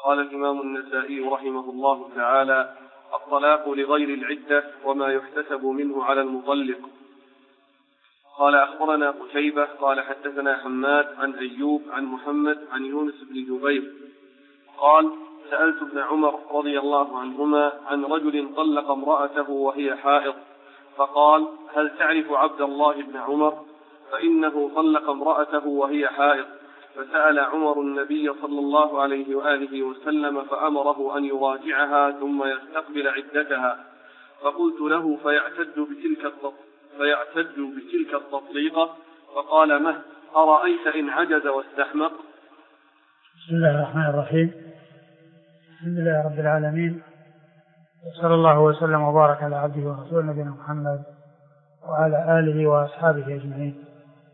قال الإمام النسائي رحمه الله تعالى: الطلاق لغير العدة وما يحتسب منه على المطلق. قال أخبرنا قتيبة قال حدثنا حماد عن أيوب عن محمد عن يونس بن جبير قال: سألت ابن عمر رضي الله عنهما عن رجل طلق امرأته وهي حائض، فقال: هل تعرف عبد الله بن عمر؟ فإنه طلق امرأته وهي حائض. فسأل عمر النبي صلى الله عليه وآله وسلم فأمره أن يراجعها ثم يستقبل عدتها. فقلت له: فيعتد بتلك التطليقة؟ فقال: مه، أرأيت إن عجز واستحمق؟ بسم الله الرحمن الرحيم. الحمد لله رب العالمين، وصلى الله وسلم وبارك على عبده ورسوله نبينا محمد وعلى آله وأصحابه أجمعين.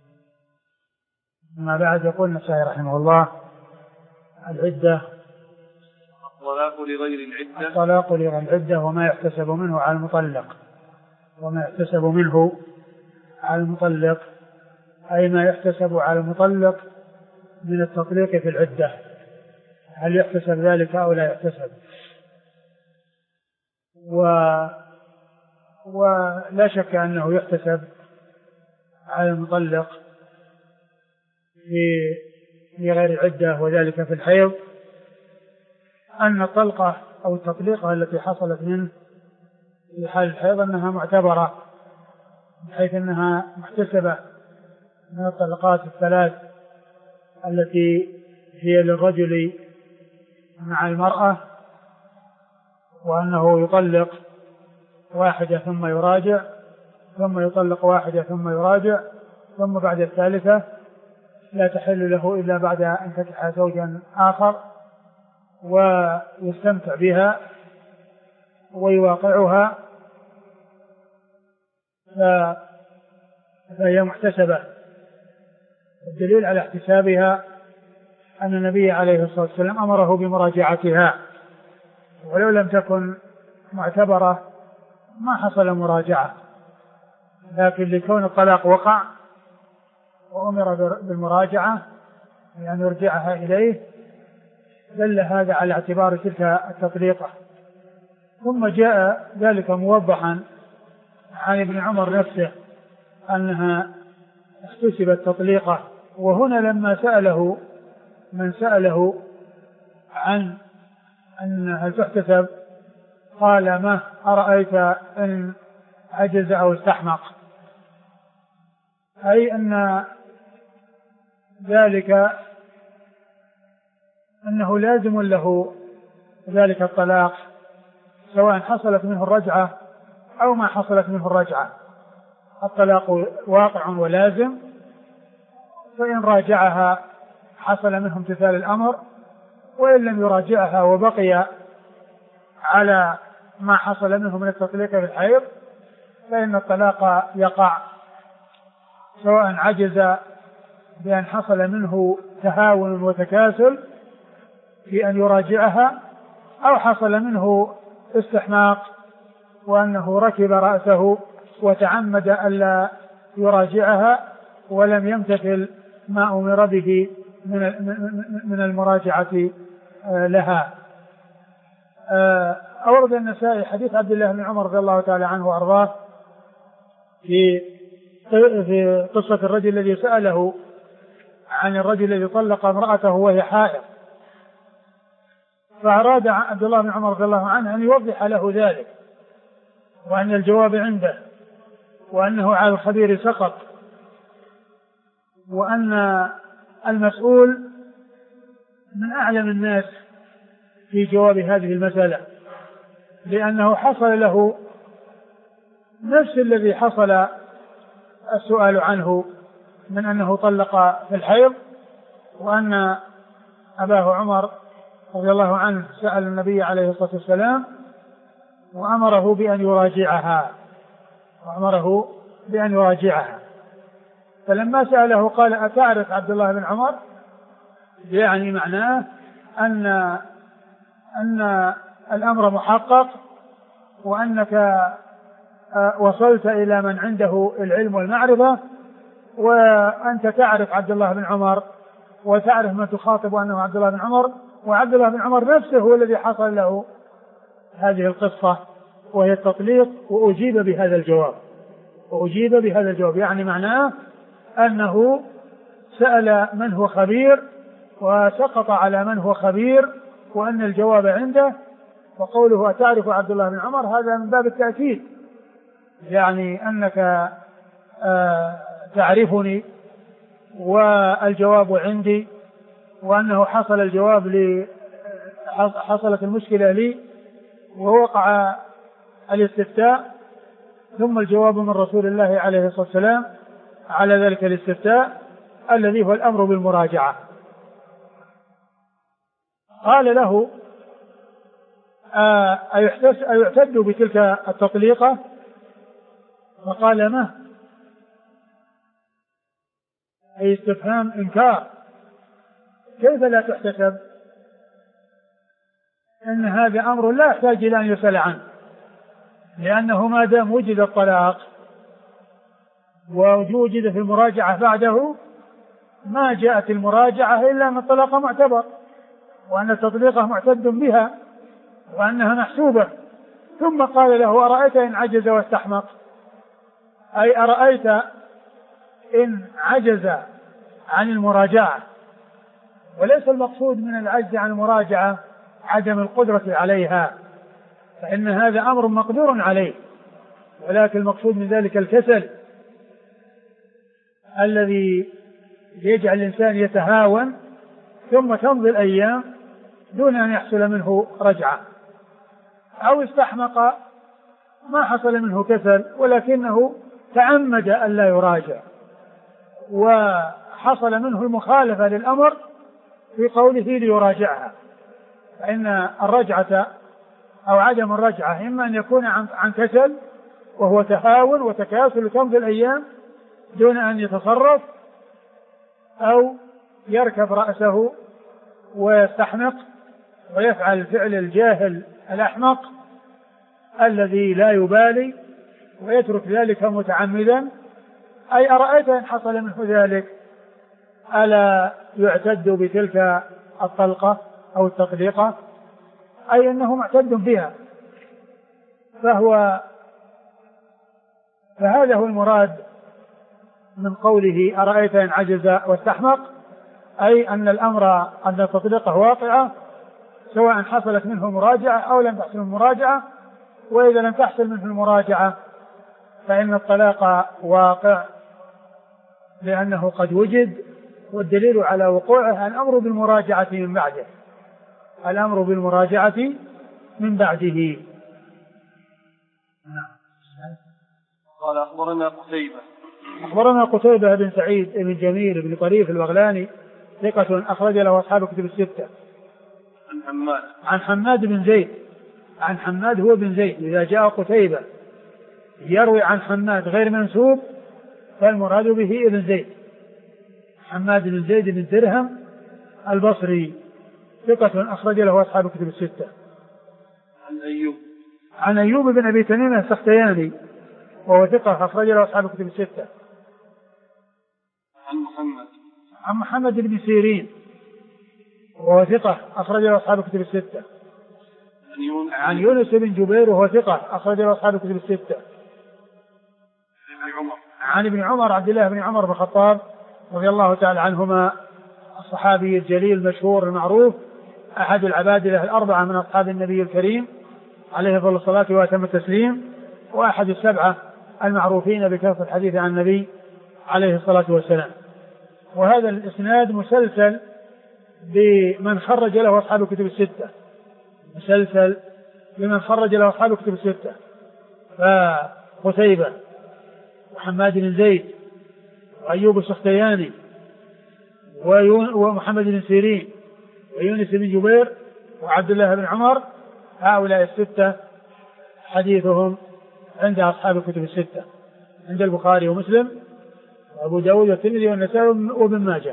أما بعد، يقول النسائي رحمه الله: العدة الطلاق لغير العدة. الطلاق لغير العدة وما يحتسب منه على المطلق. وما يحتسب منه على المطلق أي ما يحتسب على المطلق من التطليق في العدة، هل يحتسب ذلك أو لا يحتسب؟ ولا شك أنه يحتسب على المطلق في غير عدة، وذلك في الحيض، أن الطلقة أو التطليقة التي حصلت منه في حال الحيض أنها معتبرة، بحيث أنها محتسبة من الطلقات الثلاث التي هي للرجل مع المرأة، وأنه يطلق واحدة ثم يراجع، ثم يطلق واحدة ثم يراجع، ثم بعد الثالثة لا تحل له إلا بعد أن تنكح زوجا آخر ويستمتع بها ويواقعها، فهي محتسبة. الدليل على احتسابها أن النبي عليه الصلاة والسلام أمره بمراجعتها، ولو لم تكن معتبرة ما حصل مراجعة، لكن لكون الطلاق وقع وأمر بالمراجعة يعني يرجعها إليه، دل هذا على اعتبار تلك التطليقة. ثم جاء ذلك موضحا عن ابن عمر نفسه أنها احتسبت تطليقة. وهنا لما سأله من سأله عن أنها تحتسب قال: ما أرأيت إن عجز أو استحمق؟ أي أن ذلك أنه لازم له ذلك الطلاق، سواء حصلت منه الرجعة أو ما حصلت منه الرجعة، الطلاق واقع ولازم، فإن راجعها حصل منه امتثال الأمر، وإن لم يراجعها وبقي على ما حصل منه من التطليق في الحيض فإن الطلاق يقع، سواء عجز بأن حصل منه تهاون وتكاسل في أن يراجعها، أو حصل منه استحماق وأنه ركب رأسه وتعمد ألا يراجعها ولم يمتثل ما أمر به من المراجعة لها. أورد النسائي حديث عبد الله بن عمر رضي الله تعالى عنه وأرضاه في قصة الرجل الذي سأله عن الرجل الذي طلق امرأته وهي حائض، فأراد عبد الله بن عمر رضي الله عنه أن يوضح له ذلك، وأن الجواب عنده، وأنه على الخبير سقط، وأن المسؤول من أعلم الناس في جواب هذه المسألة، لأنه حصل له نفس الذي حصل السؤال عنه من أنه طلق في الحيض، وأن أباه عمر رضي الله عنه سأل النبي عليه الصلاة والسلام وأمره بأن يراجعها، فلما سأله قال: أتعرف عبد الله بن عمر؟ يعني معناه أن الأمر محقق، وأنك وصلت إلى من عنده العلم والمعرفة، وأنت تعرف عبد الله بن عمر وتعرف من تخاطب أنه عبد الله بن عمر، وعبد الله بن عمر نفسه هو الذي حصل له هذه القصة وهي التطليق، وأجيب بهذا الجواب، يعني معناه أنه سأل من هو خبير وسقط على من هو خبير وأن الجواب عنده. وقوله أتعرف عبد الله بن عمر هذا من باب التأكيد، يعني أنك تعرفني والجواب عندي، وأنه حصلت المشكلة لي ووقع الاستفتاء، ثم الجواب من رسول الله عليه الصلاة والسلام على ذلك الاستفتاء الذي هو الأمر بالمراجعة. قال له أيعتد بتلك التطليقة؟ فقال ما، أي استفهام إنكار، كيف لا تحتسب؟ إن هذا أمر لا يحتاج إلى أن يسأل عنه، لأنه ما دام وجد الطلاق ووجد في المراجعة بعده ما جاءت المراجعة إلا أن الطلاق معتبر وأن التطليقة معتد بها وأنها محسوبة. ثم قال له أرأيت إن عجز واستحمق، أي أرأيت إن عجز عن المراجعة، وليس المقصود من العجز عن المراجعة عدم القدرة عليها، فإن هذا أمر مقدور عليه، ولكن المقصود من ذلك الكسل الذي يجعل الإنسان يتهاون ثم تمضي الأيام دون أن يحصل منه رجعة. أو استحمق، ما حصل منه كسل ولكنه تعمد أن لا يراجع، وحصل منه المخالفة للأمر في قوله ليراجعها، فإن الرجعة أو عدم الرجعة إما أن يكون عن كسل وهو تهاون وتكاسل وتمضي الأيام دون أن يتصرف، أو يركب رأسه ويستحمق ويفعل فعل الجاهل الأحمق الذي لا يبالي ويترك ذلك متعمدا. أي أرأيت إن حصل منه ذلك ألا يعتد بتلك الطلقة أو التطليقة؟ أي أنه معتد بها. فهذا هو المراد من قوله أرأيت إن عجز واستحمق، أي أن الأمر أن التطليقة واقعة سواء حصلت منه مراجعة أو لم تحصل المراجعة، وإذا لم تحصل منه المراجعة فإن الطلاق واقع لأنه قد وجد، والدليل على وقوعه الأمر بالمراجعة من بعده. قال أخبرنا قتيبة بن سعيد بن جميل بن طريف البغلاني ثقة أخرج له أصحاب الكتب الستة. عن حماد بن زيد، عن حماد هو بن زيد. إذا جاء قتيبة يروي عن حماد غير منسوب فالمراد به ابن زيد. حماد بن زيد بن درهم البصري ثقة أخرج له أصحاب الكتب الستة. عن أيوب بن أبي تميم السختياني وهو ثقة أخرج له أصحاب الكتب الستة. عن محمد بن سيرين وهو ثقة أخرج له أصحاب الكتب الستة. عن يونس بن جبير وهو ثقة أخرج له أصحاب الكتب الستة. عن ابن عمر عبد الله بن عمر بن الخطاب رضي الله تعالى عنهما الصحابي الجليل المشهور المعروف أحد العبادلة الأربعة من أصحاب النبي الكريم عليه أفضل الصلاة وأتم التسليم، وأحد السبعة المعروفين بكثرة الحديث عن النبي عليه الصلاة والسلام. وهذا الإسناد مسلسل بمن خرج له أصحاب الكتب الستة، مسلسل بمن خرج له أصحاب الكتب الستة، فقتيبة وحماد بن زيد وأيوب السختياني ومحمد بن سيرين ويونس بن جبير وعبد الله بن عمر، هؤلاء الستة حديثهم عند أصحاب الكتب الستة، عند البخاري ومسلم وأبو داود والترمذي والنسائي وابن ماجه.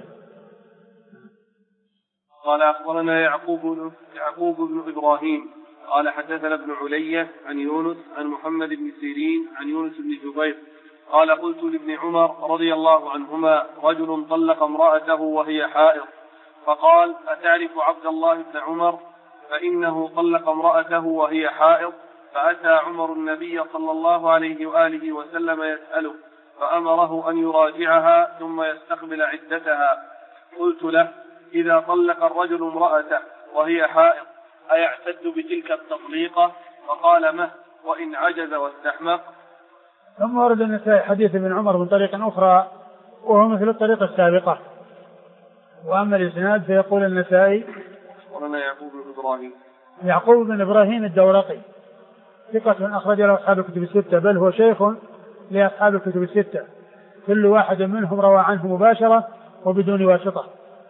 قال أخبرنا يعقوب بن إبراهيم قال حدثنا ابن علية عن يونس عن محمد بن سيرين عن يونس بن جبير قال قلت لابن عمر رضي الله عنهما رجل طلق امرأته وهي حائض فقال: أتعرف عبد الله بن عمر؟ فإنه طلق امرأته وهي حائض. فأتى عمر النبي صلى الله عليه وآله وسلم يسأله، فأمره أن يراجعها ثم يستقبل عدتها. قلت له: إذا طلق الرجل امرأته وهي حائض أيعتد بتلك التطليقة؟ فقال: مه، وإن عجز واستحمق. ثم ورد النسائي حديث ابن عمر من طريق أخرى وهو مثل الطريقة السابقة. وأما الإسناد فيقول النسائي: أخبرنا يعقوب بن إبراهيم الدورقي ثقة أخرج له أصحاب الكتب الستة، بل هو شيخ لأصحاب الكتب الستة، كل واحد منهم روى عنه مباشرة وبدون واسطة.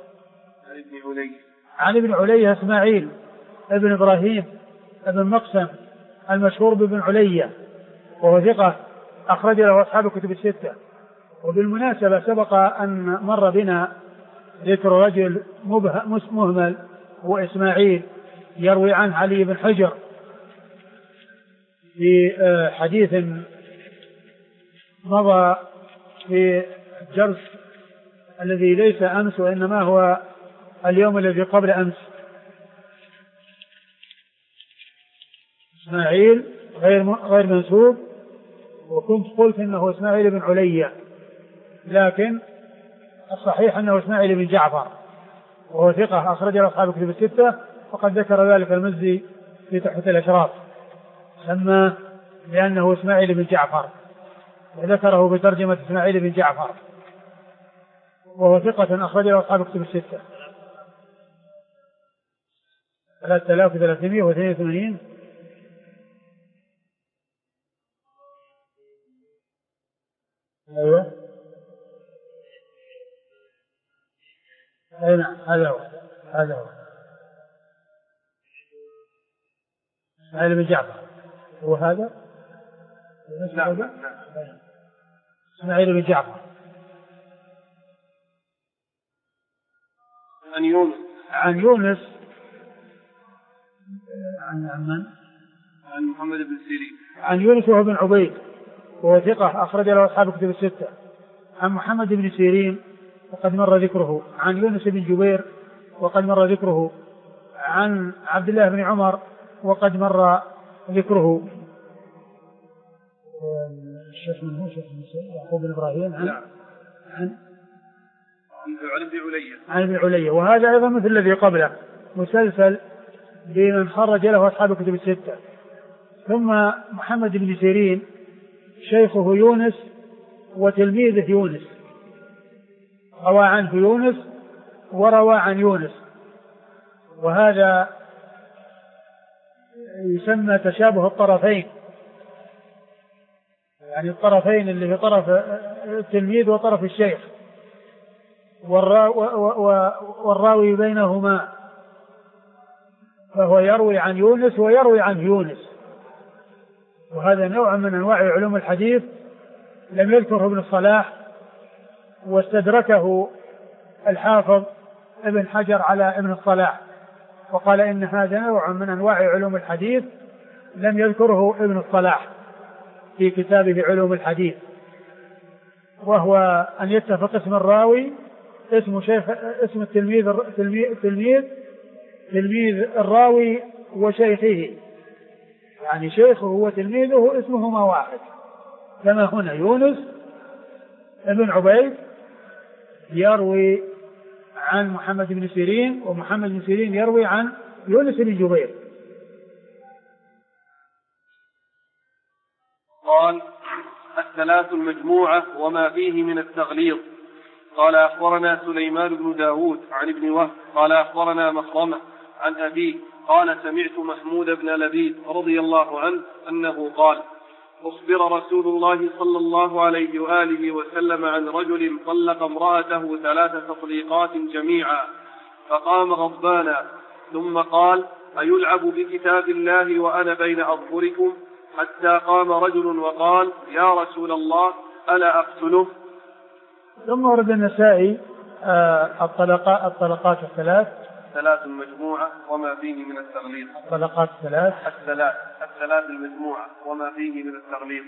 عن ابن علية إسماعيل ابن إبراهيم ابن مقسم المشهور بابن علية، وهو ثقة أخرج له أصحاب الكتب الستة. وبالمناسبة سبق أن مر بنا ذكر رجل مهمل هو إسماعيل يروي عنه علي بن حجر في حديث مضى في الدرس الذي ليس أمس وإنما هو اليوم الذي قبل أمس. إسماعيل غير منسوب، وكنت قلت إنه إسماعيل بن علية، لكن الصحيح أنه إسماعيل بن جعفر، وهو ثقة أخرج له أصحاب الكتب الستة، وقد ذكر ذلك المزي في تحفة الأشراف، سمى لأنه إسماعيل بن جعفر، وذكره بترجمة إسماعيل بن جعفر، وهو ثقة أخرج له أصحاب الكتب الستة. 3382. أيوة، أي نعم، هذا هو إسماعيل بن جعفر، وهذا إسماعيل بن جعفر. عن يونس عن محمد بن سيرين. عن يونس وهو بن عبيد، وهو ثقة أخرج له أصحاب الكتب الستة. عن محمد بن سيرين وقد مر ذكره. عن يونس بن جبير وقد مر ذكره. عن عبد الله بن عمر وقد مر ذكره. الشيخ من هو شيخ يعقوب بن إبراهيم عن ابن علية، وهذا أيضا مثل الذي قبله مسلسل بمن خرج له أصحاب الكتب الستة. ثم محمد بن سيرين شيخه يونس وتلميذه يونس، روى عنه يونس وروى عن يونس، وهذا يسمى تشابه الطرفين، يعني الطرفين اللي في طرف التلميذ وطرف الشيخ، والراوي بينهما، فهو يروي عن يونس ويروي عن يونس. وهذا نوع من أنواع علوم الحديث لم يذكره ابن الصلاح، واستدركه الحافظ ابن حجر على ابن الصلاح، وقال إن هذا نوع من أنواع علوم الحديث لم يذكره ابن الصلاح في كتابه علوم الحديث، وهو أن يتفق اسم الراوي اسم تلميذ الراوي وشيخه، يعني شيخه وتلميذه اسمهما واحد، كما هنا يونس ابن عبيد يروي عن محمد بن سيرين، ومحمد بن سيرين يروي عن يونس بن جبير. قال: الثلاث المجموعة وما فيه من التغليظ. قال: أخبرنا سليمان بن داود عن ابن وهب قال: أخبرنا مخرمة عن أبيه قال: سمعت محمود بن لبيد رضي الله عنه أنه قال: أخبر رسول الله صلى الله عليه وآله وسلم عن رجل طلق امرأته 3 تطليقات جميعا، فقام غضبانا ثم قال: أيلعب بكتاب الله وأنا بين أظهركم؟ حتى قام رجل وقال: يا رسول الله ألا أقتله؟ ثم ورد النسائي الطلقات الثلاث المجموعة وما فيه من التغليظ. الطلقات الثلاث المجموعة وما فيه من التغليظ.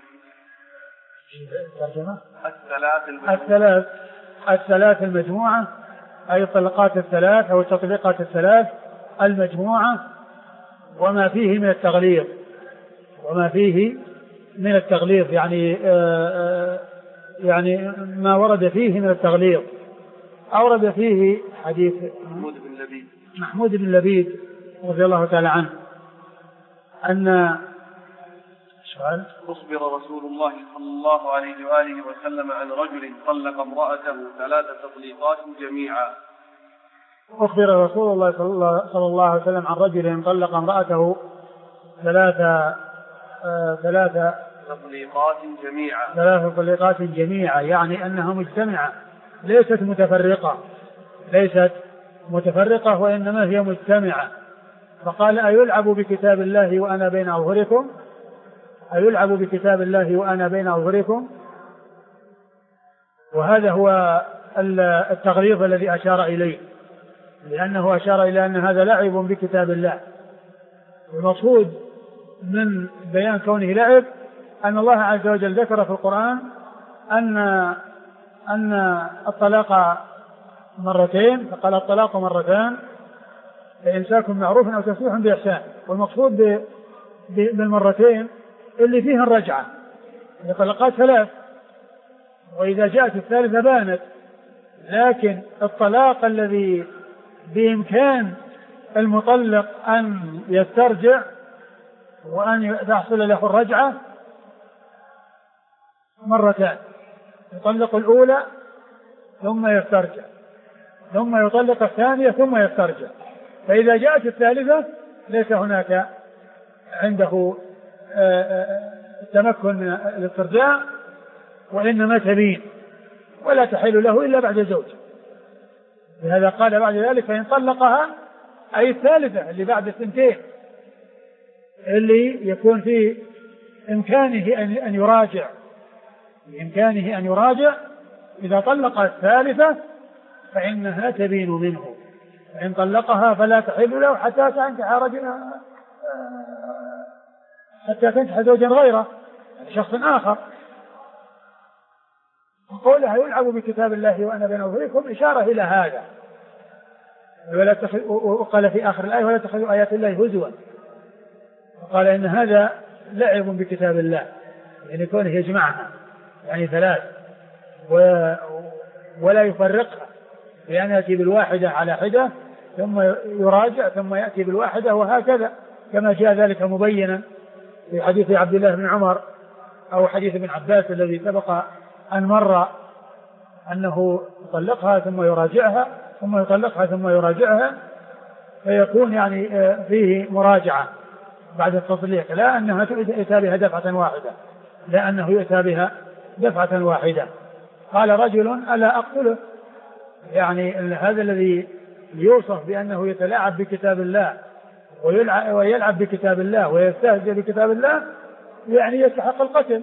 الثلاث المجموعة أي الطلقات الثلاث أو التطليقات الثلاث المجموعة وما فيه من التغليظ، وما فيه من التغليظ يعني ما ورد فيه من التغليظ. أورد فيه حديث محمود بن لبيد رضي الله تعالى عنه أن أخبر رسول الله صلى الله عليه وآله وسلم عن رجل طلق امرأته 3 تطليقات جميعا. أخبر رسول الله صلى الله عليه وسلم عن رجل طلق امرأته 3 تطليقات جميعا، يعني أنها مجتمعة ليست متفرقة وإنما هي مجتمعة. فقال أيلعب بكتاب الله وأنا بين أظهركم، أيلعب بكتاب الله وأنا بين أظهركم. وهذا هو التغليظ الذي أشار إليه، لأنه أشار إلى أن هذا لعب بكتاب الله. المقصود من بيان كونه لعب أن الله عز وجل ذكر في القرآن أن الطلاق مرتين، فقال الطلاق مرتان، فإمساك معروف أو تسريح بإحسان. والمقصود بالمرتين اللي فيها الرجعة، الطلقات 3، وإذا جاءت الثالثة بانت. لكن الطلاق الذي بإمكان المطلق أن يسترجع وأن تحصل له الرجعة مرتان، يطلق الأولى ثم يسترجع، ثم يطلق الثانية ثم يسترجع. فإذا جاءت الثالثة ليس هناك عنده التمكن من الاسترجاع، وإنما تبين ولا تحل له إلا بعد زوج. لهذا قال بعد ذلك فإن طلقها، أي الثالثة اللي بعد 2 اللي يكون في إمكانه أن يراجع، إذا طلق الثالثة فإنها تبين منه. فإن طلقها فلا تحل له حتى تنكح زوجا غيره، شخص آخر. قولها يلعب بكتاب الله وأنا بين أظهركم إشارة إلى هذا. وقال في آخر الآية ولا تتخذوا آيات الله هزوا، وقال إن هذا لعب بكتاب الله، يعني كونه يجمعها يعني 3 ولا يفرقها، لأن يأتي بالواحدة على حدة ثم يراجع ثم يأتي بالواحدة، وهكذا كما جاء ذلك مبينا في حديث عبد الله بن عمر أو حديث ابن عباس الذي سبق أن مر، أنه يطلقها ثم يراجعها ثم يطلقها ثم يراجعها، فيكون يعني فيه مراجعة بعد التطليق، لا أنها يؤتى بها دفعة واحدة، لا أنه يؤتى بها دفعة واحدة. قال رجل ألا أقتله، يعني هذا الذي يوصف بأنه يتلاعب بكتاب الله ويلعب بكتاب الله ويستهزئ بكتاب الله، يعني يستحق القتل.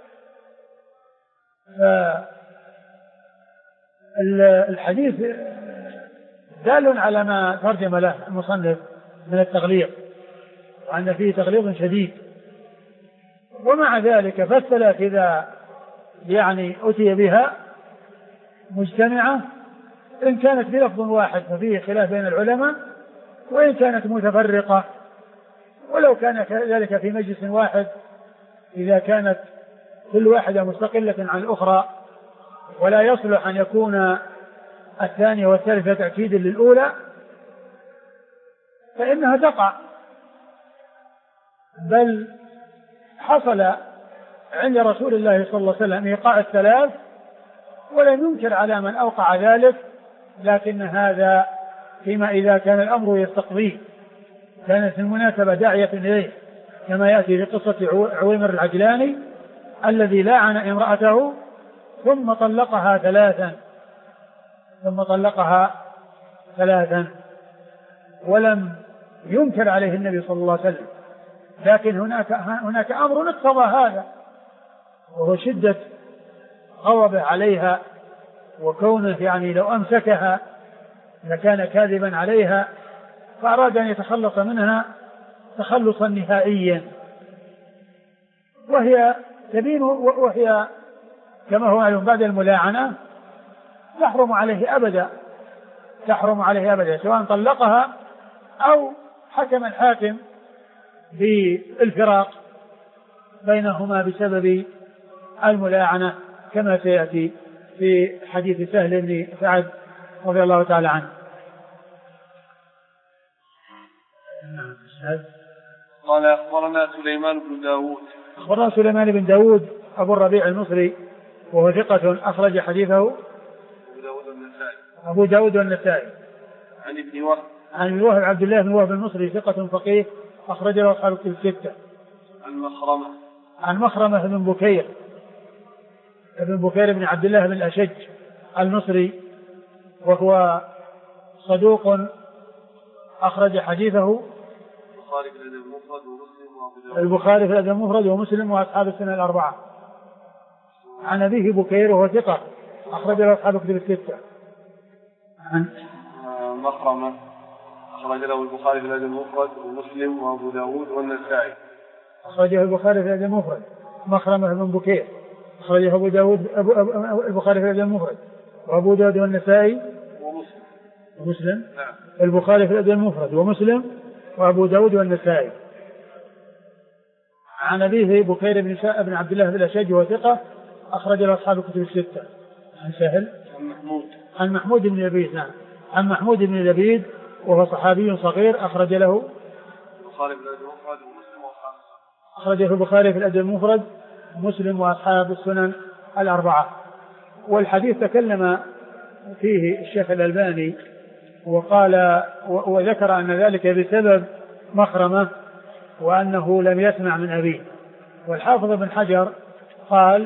الحديث دال على ما ترجم له المصنف من التغليظ، وأن فيه تغليظ شديد. ومع ذلك فالثلاث إذا يعني أتي بها مجتمعة، إن كانت بلفظ واحد ففيه خلاف بين العلماء، وإن كانت متفرقة ولو كان ذلك في مجلس واحد، إذا كانت كل واحدة مستقلة عن الأخرى ولا يصلح أن يكون الثانية والثالثة تأكيدا للأولى، فإنها تقع. بل حصل عند رسول الله صلى الله عليه وسلم إيقاع الثلاث ولم ينكر على من أوقع ذلك، لكن هذا فيما إذا كان الأمر يستقضيه، كانت المناسبة داعية إليه، كما يأتي في قصة عويمر العجلاني الذي لاعن امرأته ثم طلقها ثلاثا ولم ينكر عليه النبي صلى الله عليه وسلم. لكن هناك أمر اقتضى هذا، وهو شدة غضبه عليها، وكونه يعني لو أمسكها لكان كاذبا عليها، فأراد أن يتخلص منها تخلصا نهائيا، وهي تبين، وهي كما هو معلوم بعد الملاعنة يحرم عليه أبدا تحرم عليه أبدا، سواء طلقها أو حكم الحاكم بالفراق بينهما بسبب الملاعنة، كما سيأتي في حديث سهل بن سعد رضي الله تعالى عنه. قال أخبرنا سليمان بن داود. أخبرنا سليمان بن داود أبو الربيع المصري وهو ثقة أخرج حديثه أبو داود والنسائي. عن ابن وهب. عن ابن وهب عبد الله بن وهب المصري ثقة فقيه أخرج له أصحاب الكتب الستة. عن مخرمة بن بكير بن عبد الله بن الأشج المصري وهو صدوق أخرج حديثه البخاري في الأدب المفرد ومسلم وأصحاب السنة الأربعة. عن أبيه بكير وهو ثقة أخرج له أصحاب الكتب الستة. عن مخرمة أخرج له البخاري في الأدب المفرد ومسلم وأبو داود والنسائي. أخرجه البخاري في الأدب المفرد. مخرمة بن بكير أخرجه أبو داود البخاري في الأدب المفرد وأبو داود والنسائي ومسلم. نعم. البخاري في الأدب المفرد ومسلم وأبو داود والنسائي. عن أبيه بكير بن عبد الله بن الأشج وهو ثقة أخرج له أصحاب الكتب الستة. عن سهل عن محمود بن لبيد. نعم. عن محمود بن لبيد وهو صحابي صغير أخرج له البخاري في الأدب المفرد ومسلم وأصحاب السنن الأربعة. والحديث تكلم فيه الشيخ الألباني وقال وذكر أن ذلك بسبب مخرمة وأنه لم يسمع من أبيه. والحافظ بن حجر قال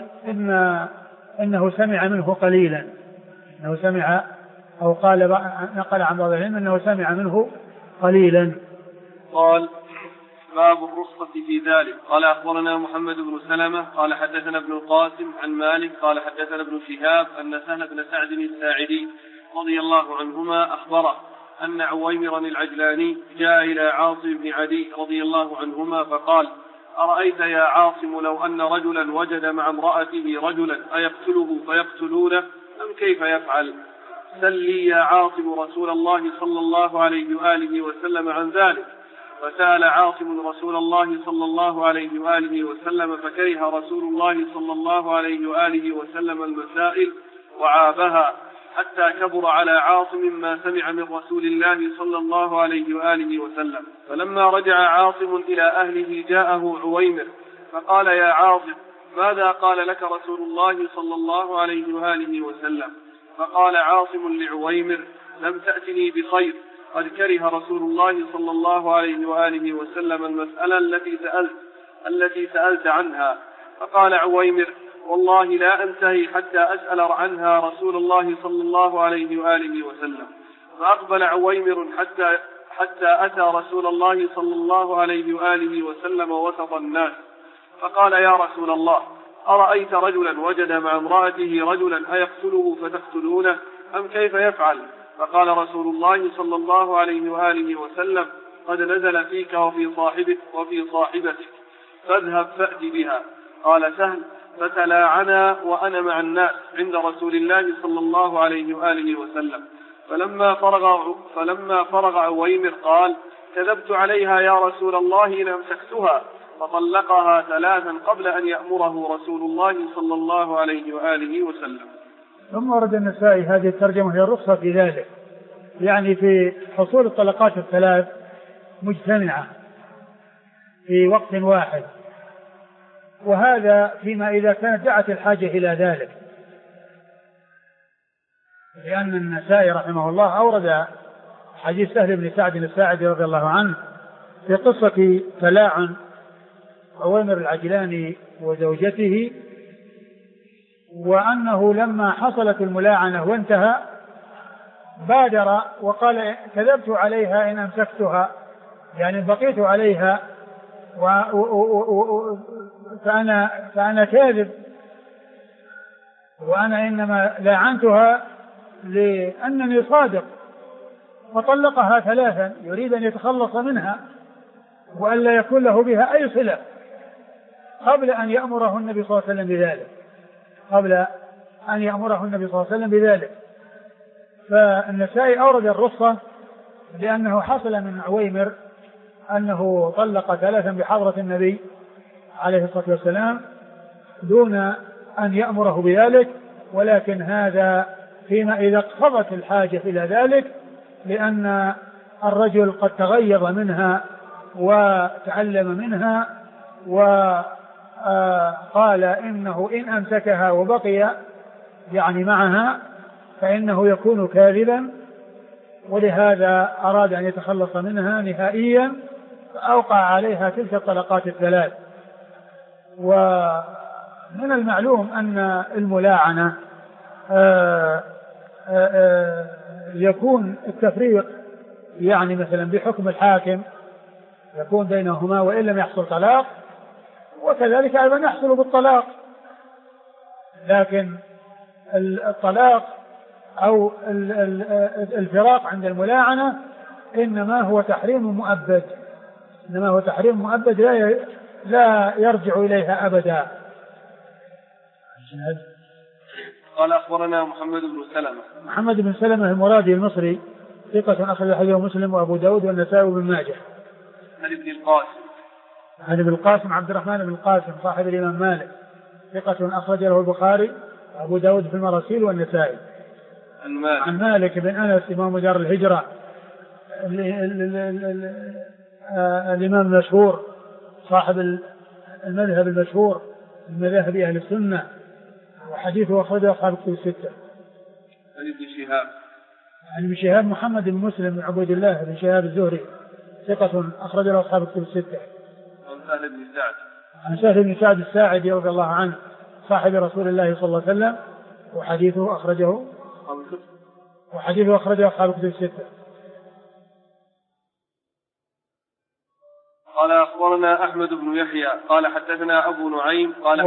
إنه سمع منه قليلا، إنه سمع أو قال نقل عن بعض العلم أنه سمع منه قليلا. قال باب الرخصة في ذلك. قال أخبرنا محمد بن سلمة قال حدثنا ابن القاسم عن مالك قال حدثنا ابن شهاب أن سهل بن سعد الساعدي رضي الله عنهما أخبره أن عويمرا العجلاني جاء إلى عاصم بن عدي رضي الله عنهما فقال أرأيت يا عاصم لو أن رجلا وجد مع امرأته رجلا أيقتله فيقتلونه أم كيف يفعل؟ سل لي يا عاصم رسول الله صلى الله عليه وآله وسلم عن ذلك. فسأل عاصم رسول الله صلى الله عليه وآله وسلم فكره رسول الله صلى الله عليه وآله وسلم المسائل وعابها حتى كبر على عاصم ما سمع من رسول الله صلى الله عليه وآله وسلم. فلما رجع عاصم إلى أهله جاءه عويمر فقال يا عاصم ماذا قال لك رسول الله صلى الله عليه وآله وسلم؟ فقال عاصم لعويمر لم تأتني بخير، قد كره رسول الله صلى الله عليه وآله وسلم المسألة التي سألت عنها. فقال عويمر والله لا أنتهي حتى أسأل عنها رسول الله صلى الله عليه وآله وسلم. فأقبل عويمر حتى أتى رسول الله صلى الله عليه وآله وسلم وسط الناس فقال يا رسول الله أرأيت رجلا وجد مع امرأته رجلا أيقتله فتقتلونه أم كيف يفعل؟ فقال رسول الله صلى الله عليه وآله وسلم قد نزل فيك وفي صاحبتك فاذهب فأت بها. قال سهل فتلاعنا وأنا مع الناس عند رسول الله صلى الله عليه وآله وسلم. فلما فرغ عويمر قال كذبت عليها يا رسول الله إن أمسكتها، فطلقها 3 قبل أن يأمره رسول الله صلى الله عليه وآله وسلم. ثم ورد النسائي هذه الترجمة هي الرخصة في ذلك، يعني في حصول الطلقات 3 مجتمعة في وقت واحد، وهذا فيما إذا كانت دعت الحاجة إلى ذلك، لأن النسائي رحمه الله أورد حديث سهل بن سعد الساعدي رضي الله عنه في قصة تلاعن عويمر العجلاني وزوجته، وأنه لما حصلت الملاعنة وانتهى بادر وقال كذبت عليها إن أمسكتها، يعني بقيت عليها فأنا كاذب، وأنا إنما لاعنتها لأنني صادق، وطلقها 3 يريد أن يتخلص منها وأن لا يكون له بها أي صلة قبل أن يأمره النبي صلى الله عليه وسلم بذلك، فالنسائي أورد الرخصة لأنه حصل من عويمر أنه طلق 3 بحضرة النبي عليه الصلاة والسلام دون أن يأمره بذلك، ولكن هذا فيما إذا اقتضت الحاجة إلى ذلك، لأن الرجل قد تغيظ منها وتعلم منها وقال إنه إن أمسكها وبقي يعني معها فإنه يكون كاذبا، ولهذا أراد أن يتخلص منها نهائيا فأوقع عليها تلك الطلقات 3. ومن المعلوم أن الملاعنة يكون التفريق يعني مثلا بحكم الحاكم يكون بينهما وإن لم يحصل طلاق، وكذلك أيضا يحصل بالطلاق، لكن الطلاق أو الفراق عند الملاعنة إنما هو تحريم مؤبد، إنما هو تحريم مؤبد لا يرجع إليها أبدا. قال أخبرنا محمد بن سلمة المرادي المصري ثقة أخرج حديثه مسلم وأبو داود والنسائي وابن ماجه. عن ابن القاسم عبد الرحمن بن القاسم صاحب الإمام مالك ثقة أخرج له البخاري وأبو داود في المراسيل والنسائي. عن مالك بن أنس إمام دار الهجرة الإمام المشهور صاحب المذهب المشهور من مذاهب أهل السنة، وحديثه أخرجه أصحاب الكتب الستة. عن ابن شهاب محمد بن مسلم بن عبيد الله بن شهاب الزهري ثقة أخرج له أصحاب الكتب الستة. عن سهل بن سعد الساعدي رضي الله عنه صاحب رسول الله صلى الله عليه وسلم، وحديثه أخرجه أصحاب الكتب الستة. قال أخبرنا أحمد بن يحيى قال حدثنا أبو نعيم قال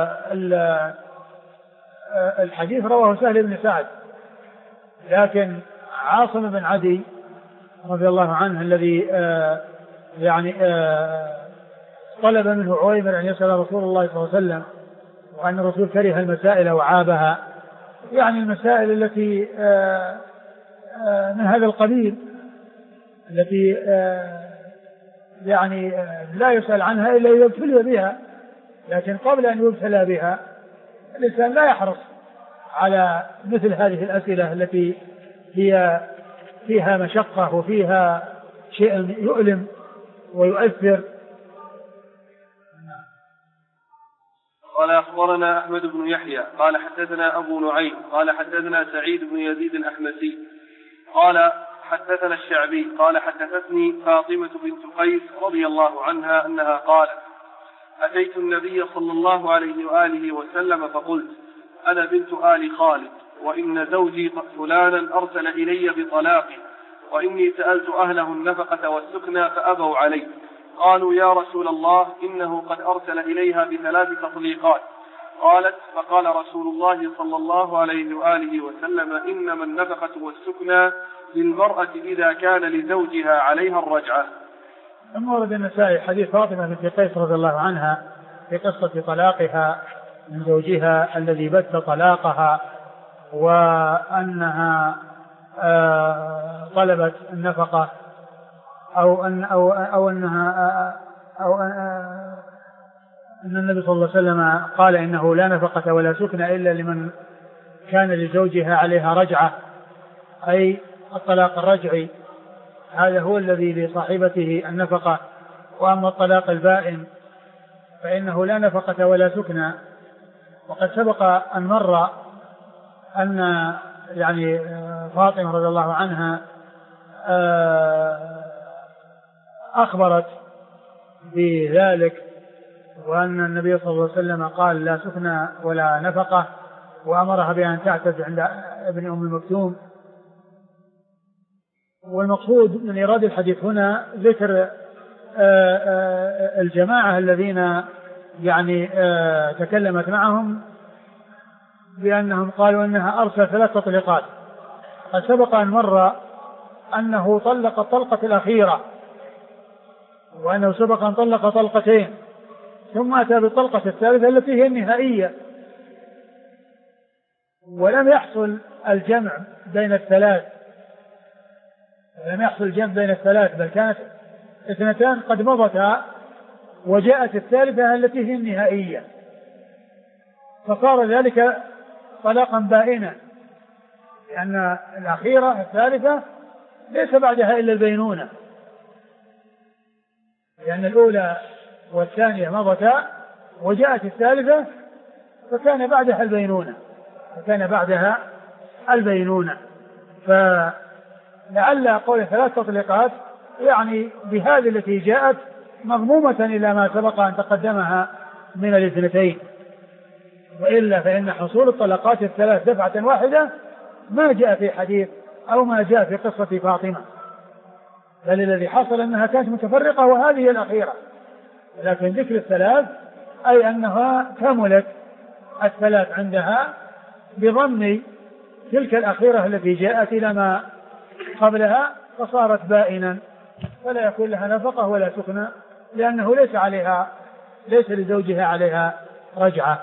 الحديث رواه سهل بن سعد، لكن عاصم بن عدي رضي الله عنه الذي طلب منه عويمر أن يسأل رسول الله صلى الله عليه وسلم، وأن الرسول كره المسائل وعابها، يعني المسائل التي من هذا القبيل التي يعني لا يسأل عنها إلا إذا ابتلي بها، لكن قبل أن يبتلى بها الإنسان لا يحرص على مثل هذه الأسئلة التي هي فيها مشقة وفيها شيء يؤلم ويؤثر. قال أخبرنا أحمد بن يحيى قال حدثنا أبو نعيم قال حدثنا سعيد بن يزيد الأحمسي قال حدثنا الشعبي قال حدثتني فاطمة بنت قيس رضي الله عنها أنها قالت: أتيت النبي صلى الله عليه وآله وسلم فقلت: أنا بنت آل خالد، وإن زوجي فلانا أرسل إلي بطلاقي، وإني سألت أهله النفقة والسكنى فأبوا علي. قالوا: يا رسول الله، إنه قد أرسل إليها ب3 تطليقات. قالت: فقال رسول الله صلى الله عليه وآله وسلم: إنما النفقة والسكنى للمرأة إذا كان لزوجها عليها الرجعة. ثم ورد النسائي حديث فاطمة بنت قيس رضي الله عنها في قصة طلاقها من زوجها الذي بت طلاقها، وأنها طلبت النفقة أو أن النبي صلى الله عليه وسلم قال إنه لا نفقة ولا سكن إلا لمن كان لزوجها عليها رجعة، أي الطلاق الرجعي، هذا هو الذي لصاحبته النفقة. وأما الطلاق البائن فإنه لا نفقة ولا سكن. وقد سبق أن مر أن يعني فاطمة رضي الله عنها أخبرت بذلك، وأن النبي صلى الله عليه وسلم قال: لا سكن ولا نفقة، وأمرها بأن تعتد عند ابن أم المكتوم. والمقصود من إيراد الحديث هنا ذكر الجماعة الذين يعني تكلمت معهم بأنهم قالوا أنها أرسل 3 تطليقات. قد سبق أن مر أنه طلق الطلقة الأخيرة، وأنه سبق أن طلق طلقتين، ثم أتى بالطلقة الثالثة التي هي النهائية. ولم يحصل الجمع بين الثلاث، بل كانت اثنتان قد مضتا وجاءت الثالثة التي هي النهائية، فصار ذلك طلاقا بائنا، لأن الأخيرة الثالثة ليس بعدها إلا البينونة، لأن الأولى والثانية مضتا وجاءت الثالثة فكان بعدها البينونة. فلعل قول 3 تطليقات يعني بهذه التي جاءت مضمومة إلى ما سبق أن تقدمها من الاثنتين، وإلا فإن حصول الطلقات 3 دفعة واحدة ما جاء في حديث أو ما جاء في قصة فاطمة، بل الذي حصل أنها كانت متفرقة وهذه الأخيرة، لكن ذكر 3 أي أنها كملت 3 عندها بضم تلك الأخيرة التي جاءت إلى ما قبلها فصارت بائنا، فلا يكون لها نفقة ولا سكنى، لأنه ليس لزوجها عليها رجعة.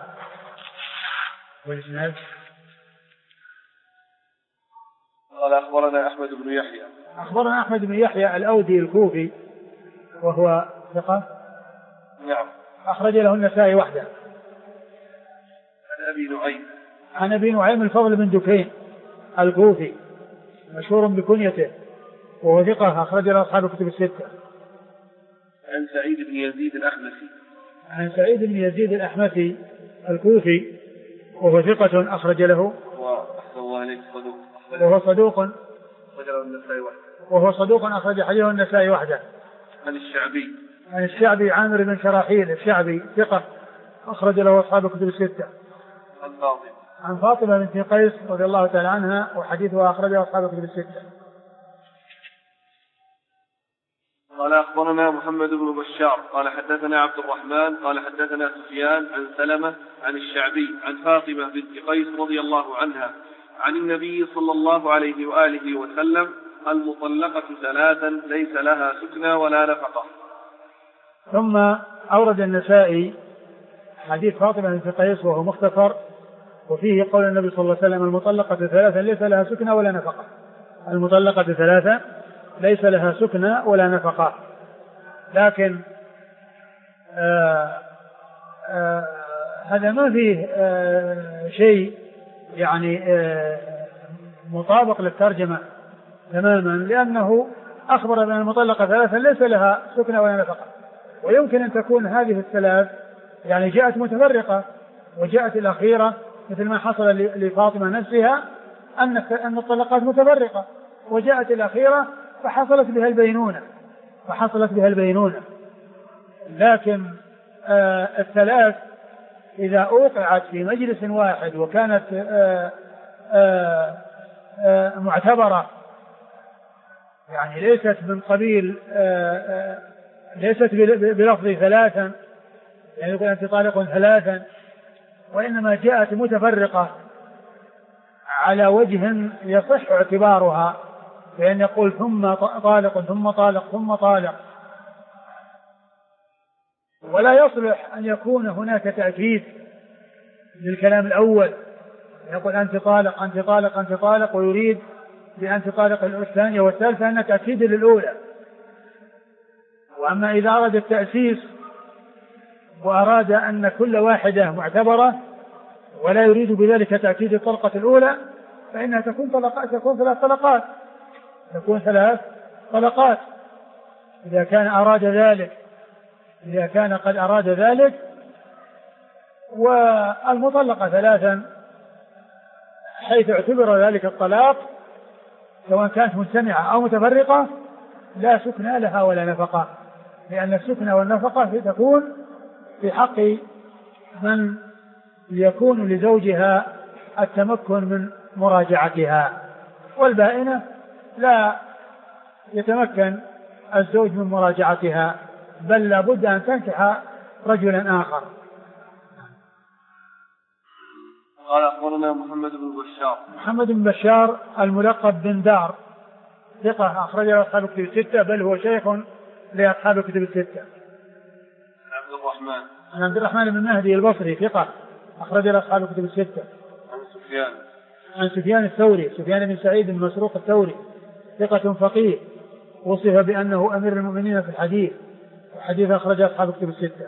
قال أخبرنا أحمد بن يحيى الأودي الكوفي وهو ثقة، نعم، أخرج له النسائي وحده. عن أبي نعيم الفضل بن دكين الكوفي مشهور بكنيته وهو ثقة، أخرج له أصحاب الكتب 6. عن سعيد بن يزيد الأحمسي الكوفي وهو ثقة، أخرج له وهو صدوق أخرج حديثه النسائي وحده. عن الشعبي عامر بن شراحيل الشعبي ثقة، أخرج له أصحاب الكتب 6. عن فاطمة بنت قيس رضي الله تعالى عنها وحديثها أخرجه أصحاب الكتب 6. قال أخبرنا محمد بن بشار قال حدثنا عبد الرحمن قال حدثنا سفيان عن سلمة عن الشعبي عن فاطمة بنت قيس رضي الله عنها عن النبي صلى الله عليه وآله وسلم: المطلقة 3 ليس لها سكنى ولا نفقة. ثم أورد النسائي حديث فاطمة بنت قيس وهو مختصر، وفيه قول النبي صلى الله عليه وسلم: المطلقة 3 ليس لها سكنى ولا نفقة. المطلقة 3 ليس لها سكنى ولا نفقة. لكن هذا ما فيه شيء يعني مطابق للترجمة تماما، لأنه أخبر بأن المطلقة 3 ليس لها سكنى ولا نفقة، ويمكن أن تكون هذه 3 يعني جاءت متفرقة، وجاءت الأخيرة مثل ما حصل لفاطمة نفسها أن الطلقات متفرقة، وجاءت الأخيرة فحصلت بها البينونة. لكن 3 إذا أوقعت في مجلس واحد وكانت معتبرة، يعني ليست من قبيل ليست بلفظ 3 يعني يقول أنت طالق 3، وإنما جاءت متفرقة على وجه يصح اعتبارها، بأن يقول ثم طالق ثم طالق ثم طالق، ولا يصلح أن يكون هناك تأكيد للكلام الأول، يقول أنت طالق أنت طالق أنت طالق، ويريد بأنت طالق الثانية والثالثة أن تأكيد للأولى. وأما إذا أراد التأسيس وأراد أن كل واحدة معتبرة ولا يريد بذلك تأكيد الطلقة الأولى، فإنها تكون 3 طلقات إذا كان قد أراد ذلك. والمطلقة 3 حيث اعتبر ذلك الطلاق سواء كانت مجتمعة أو متفرقة لا سكنى لها ولا نفقة، لأن السكنى والنفقة تكون في حق من يكون لزوجها التمكن من مراجعتها، والبائنة لا يتمكن الزوج من مراجعتها، بل لا بد أن تنكح رجلا آخر. قال أخبرنا محمد بن بشار الملقب بن دار ثقة، أخرج له أصحاب الكتب 6، بل هو شيخ لأصحاب الكتب 6. عن عبد الرحمن بن مهدي البصري ثقة، أخرج له أصحاب الكتب 6. عن عن سفيان الثوري، سفيان بن سعيد بن مسروق الثوري ثقة فقيه، وصف بأنه أمير المؤمنين في الحديث، وحديث أخرج أصحاب الكتب الستة.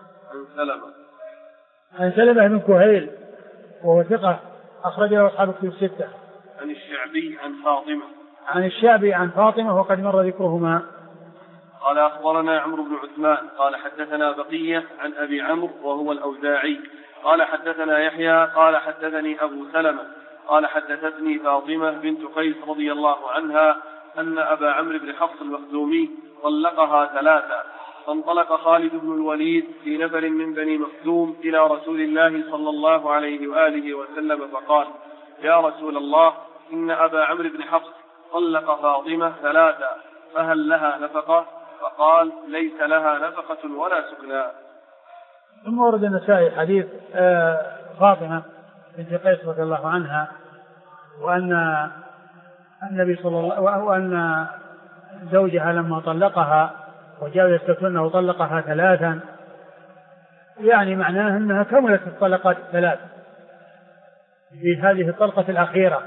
عن سلمة بن كهيل وهو ثقة أخرج له أصحاب الكتب الستة. عن الشعبي عن فاطمة. عن الشعبي عن فاطمة وقد مر ذكرهما. قال أخبرنا عمرو بن عثمان قال حدثنا بقية عن أبي عمرو وهو الأوزاعي قال حدثنا يحيى قال حدثني أبو سلمة قال حدثتني فاطمة بنت قيس رضي الله عنها أن أبا عمرو بن حفص المخزومي طلقها 3، فانطلق خالد بن الوليد في نفر من بني مخزوم إلى رسول الله صلى الله عليه وآله وسلم فقال: يا رسول الله، إن أبا عمرو بن حفص طلق فاطمة 3، فهل لها نفقة؟ فقال: ليس لها نفقة ولا سكنى. ثم ورد النسائي حديث فاطمة بنت قيس رضي الله عنها وأن النبي صلى الله وأن زوجها لما طلقها وجاء يستفتونه وطلقها 3، يعني معناه أنها كملت الطلقات 3 في هذه الطلقة الأخيرة،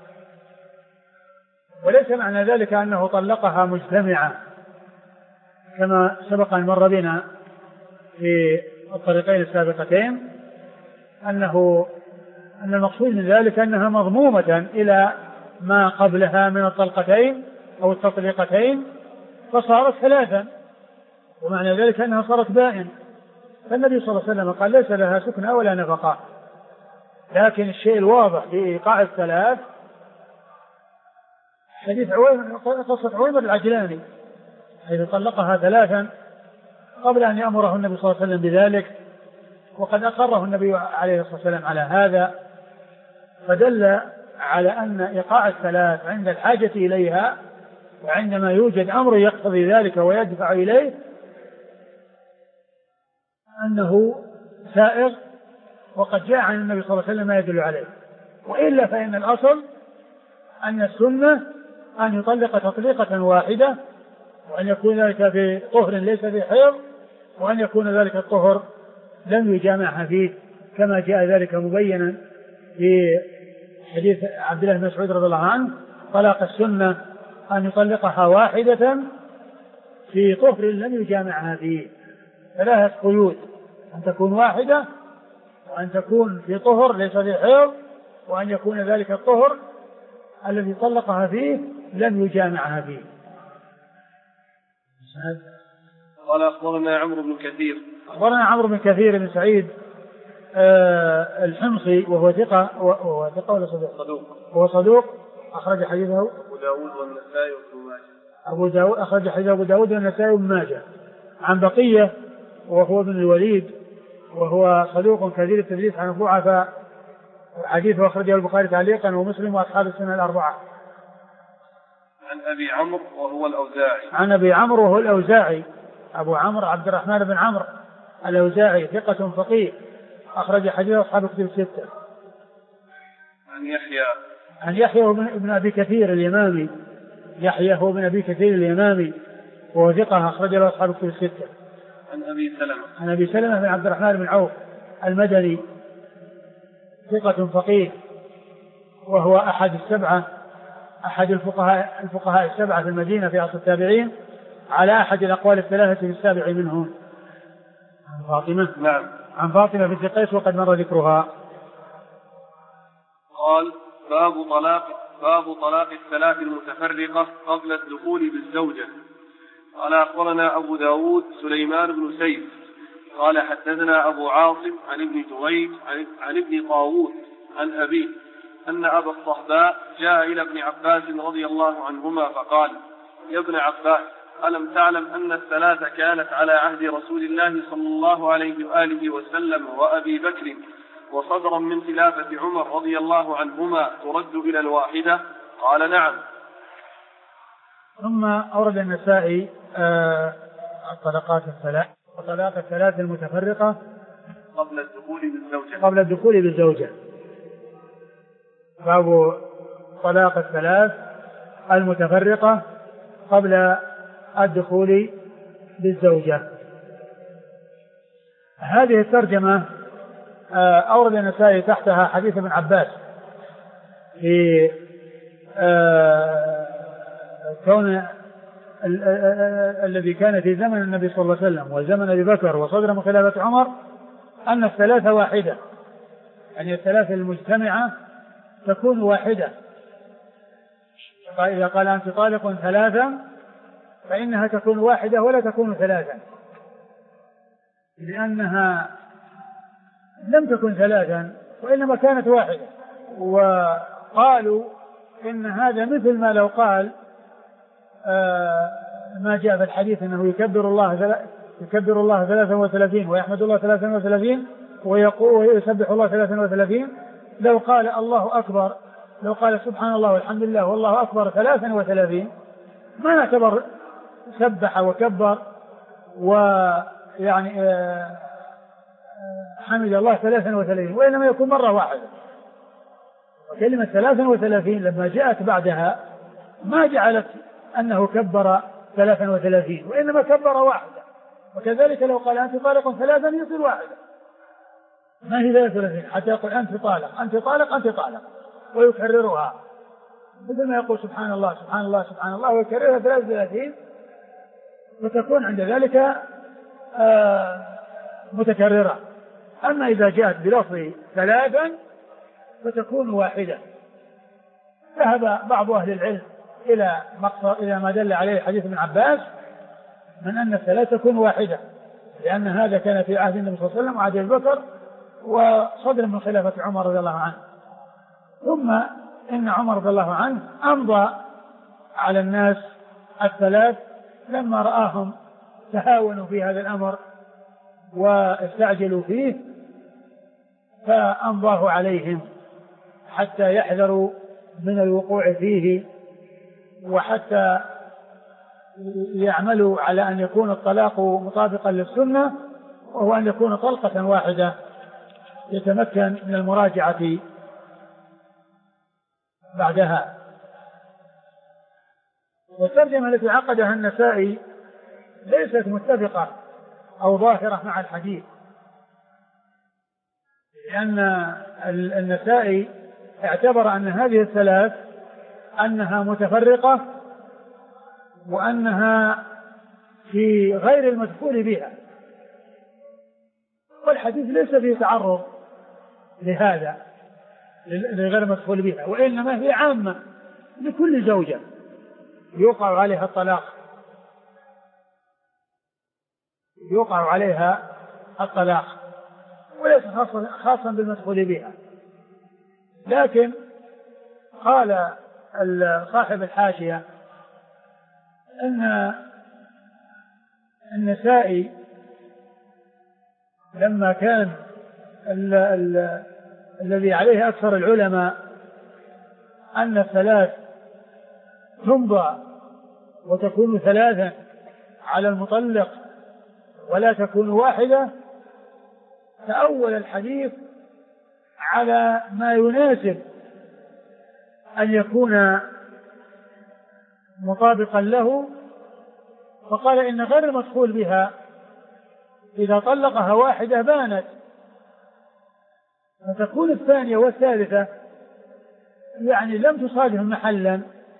وليس معنى ذلك أنه طلقها مجتمعة كما سبق أن مر بنا في الطريقين السابقتين، أن المقصود من ذلك أنها مضمومة إلى ما قبلها من الطلقتين أو التطليقتين فصارت 3، ومعنى ذلك أنها صارت بائن. فالنبي صلى الله عليه وسلم قال: ليس لها سكنى ولا نفقة. لكن الشيء الواضح في إيقاع 3 حديث قصة عويمر العجلاني حيث طلقها 3 قبل أن يأمره النبي صلى الله عليه وسلم بذلك، وقد أقره النبي عليه الصلاة والسلام على هذا، فدل على أن إيقاع 3 عند الحاجة إليها وعندما يوجد أمر يقتضي ذلك ويدفع إليه أنه سائغ، وقد جاء عن النبي صلى الله عليه وسلم ما يدل عليه. وإلا فإن الأصل أن السنة أن يطلق تطليقة واحدة، وأن يكون ذلك في طهر ليس في حيض، وأن يكون ذلك الطهر لم يجامعها فيه، كما جاء ذلك مبينا في حديث عبد الله بن مسعود رضي الله عنه: طلاق السنة أن يطلقها واحدة في طهر لم يجامعها فيه. 3 قيود: أن تكون واحدة، وأن تكون في طهر ليس في حيض، وأن يكون ذلك الطهر الذي طلقها فيه لم يجامعها فيه. قال أخبرنا عمرو بن كثير. أخبرنا عمرو بن كثير بن سعيد الحمصي وهو ثقة ولا صدوق؟ هو صدوق أخرج حديثه أبو داود والنسائي وابن ماجه. أخرج حديث أبو داود والنسائي وابن ماجه. عن بقية وهو ابن الوليد وهو صدوق كثير التدليس عن الضعفاء، حديثه أخرجه البخاري تعليقا ومسلم وأصحاب السنة الأربعة. عن أبي عمرو وهو الأوزاعي. عن أبي عمرو وهو الأوزاعي، أبو عمرو عبد الرحمن بن عمرو الأوزاعي ثقة فقيه أخرج حديث أصحاب الكتب الستة. عن يحيى بن أبي كثير اليمامي، يحيى هو بن أبي كثير اليمامي وهو ثقة أخرج له أصحاب الكتب الستة. عن أبي سلمة بن عبد الرحمن بن عوف المدني ثقة فقيه وهو أحد الفقهاء السبعة في المدينة في عصر التابعين، على أحد الأقوال 3 في السابع منهم. عن فاطمة. نعم. عن فاطمة بنت قيس وقد مر ذكرها. قال: باب طلاق 3 المتفرقة قبل الدخول بالزوجة. قال أخبرنا أبو داود سليمان بن سيف قال حدثنا أبو عاصم عن ابن جريج عن ابن طاووس عن أبيه أن أبا الصهباء جاء إلى ابن عباس رضي الله عنهما فقال: يا ابن عباس، ألم تعلم أن 3 كانت على عهد رسول الله صلى الله عليه وآله وسلم وأبي بكر، وصدرا من خلافة عمر رضي الله عنهما ترد إلى الواحدة؟ قال: نعم. ثم أورد النسائي الطلقات 3 وطلاق 3 المتفرقة قبل الدخول بالزوجة. باب طلاق 3 المتفرقة قبل الدخول بالزوجة. هذه الترجمة أورد النسائي تحتها حديث ابن عباس في كون الذي كان في زمن النبي صلى الله عليه وسلم وزمن أبي بكر وصدر من خلافة عمر أن الثلاثة واحدة، يعني الثلاثة المجتمعة تكون واحدة. إذا قال أنت طالق ثلاثا فإنها تكون واحدة ولا تكون ثلاثا، لأنها لم تكن ثلاثا وإنما كانت واحدة. وقالوا إن هذا مثل ما لو قال ما جاء في الحديث أنه يكبر الله 33 ويحمد الله 33 ويسبح الله 33. لو قال الله أكبر، لو قال سبحان الله والحمد لله والله أكبر 33 ما نعتبر سبح وكبر ويعني حمد الله 33، وإنما يكون مرة واحدة. وكلمة 33 لما جاءت بعدها ما جعلت أنه كبر 33 وإنما كبر واحدة. وكذلك لو قال أنت طالق ثلاثا يصير واحدة، ما هي 33 حتى يقول أنت طالق أنت طالق أنت طالق ويكررها، مثل ما يقول سبحان الله سبحان الله سبحان الله ويكررها 33 وتكون عند ذلك متكررة. أما إذا جاءت بلفظ ثلاثا فتكون واحدة. ذهب بعض أهل العلم إلى ما دل عليه حديث ابن عباس من أن الثلاث تكون واحدة، لأن هذا كان في عهد النبي صلى الله عليه وسلم وعهد أبي بكر وصدر من خلافة عمر رضي الله عنه. ثم إن عمر رضي الله عنه أمضى على الناس الثلاث لما رآهم تهاونوا في هذا الأمر واستعجلوا فيه، فأمضاه عليهم حتى يحذروا من الوقوع فيه، وحتى يعملوا على أن يكون الطلاق مطابقا للسنة، وهو أن يكون طلقة واحدة يتمكن من المراجعة بعدها. والترجمة التي عقدها النسائي ليست متفقة أو ظاهرة مع الحديث، لأن النسائي اعتبر أن هذه الثلاث أنها متفرقة وأنها في غير المدخول بها، والحديث ليس فيه تعرض لهذا لغير المدخول بها، وإنما هي عامة لكل زوجة يوقع عليها الطلاق، يوقع عليها الطلاق وليس خاصا بالمدخول بها. لكن قال صاحب الحاشية أن النسائي لما كان الذي عليه أكثر العلماء أن الثلاث تمضى وتكون ثلاثا على المطلق ولا تكون واحدة، تأول الحديث على ما يناسب أن يكون مطابقا له، فقال إن غير المدخول بها إذا طلقها واحدة بانت، فتكون الثانية والثالثة يعني لم تصادف محلا،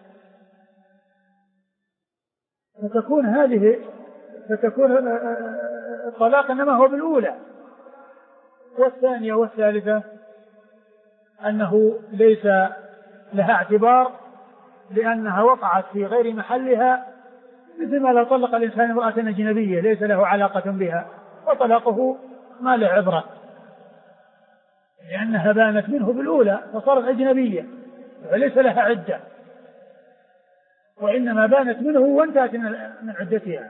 فتكون الطلاق إنما هو بالأولى، والثانية والثالثة أنه ليس لها اعتبار لأنها وقعت في غير محلها، مثل ما لو طلق الإنسان امرأة أجنبية ليس له علاقة بها وطلقه ما له عبرة، لأنها بانت منه بالأولى فصارت أجنبية وليس لها عدة، وإنما بانت منه وانتهت من عدتها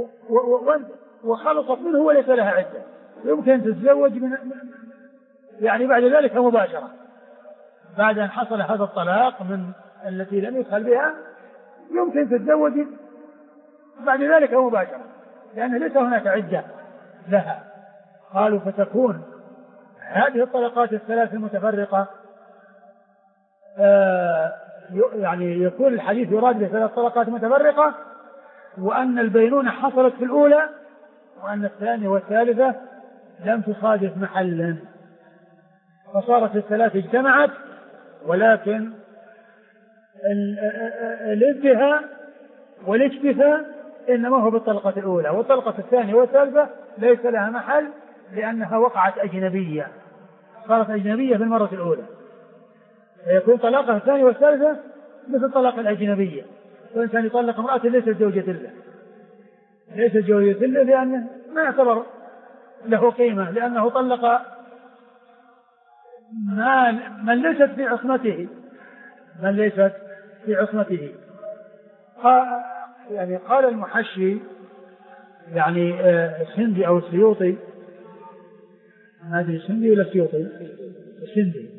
وخلصت منه وليس لها عدة، يمكن أن تتزوج يعني بعد ذلك مباشرة، بعد أن حصل هذا الطلاق من التي لم يدخل بها يمكن تتزوج بعد ذلك مباشرة، لأن ليس هناك عدة لها. قالوا فتكون هذه الطلقات الثلاث المتفرقة يعني يكون الحديث يراد بثلاث طلقات متفرقة، وأن البينونة حصلت في الأولى، وأن الثانية والثالثة لم تصادف محلا، فصارت الثلاث اجتمعت ولكن الانتهاء والاكتفاء إنما هو بالطلقة الأولى، والطلقة الثانية والثالثة ليس لها محل لأنها وقعت أجنبية، صارت أجنبية في المرة الأولى، فيكون طلاقها الثانية والثالثة مثل طلاق الأجنبية. فالإنسان يطلق امرأة ليست زوجة له، ليست زوجة له لأنه ما يعتبر له قيمة، لأنه طلق من ليست في عصمته، من ليست في عصمته. يعني قال المحشي يعني السندي أو السيوطي، ما أدري السندي ولا السيوطي، السندي،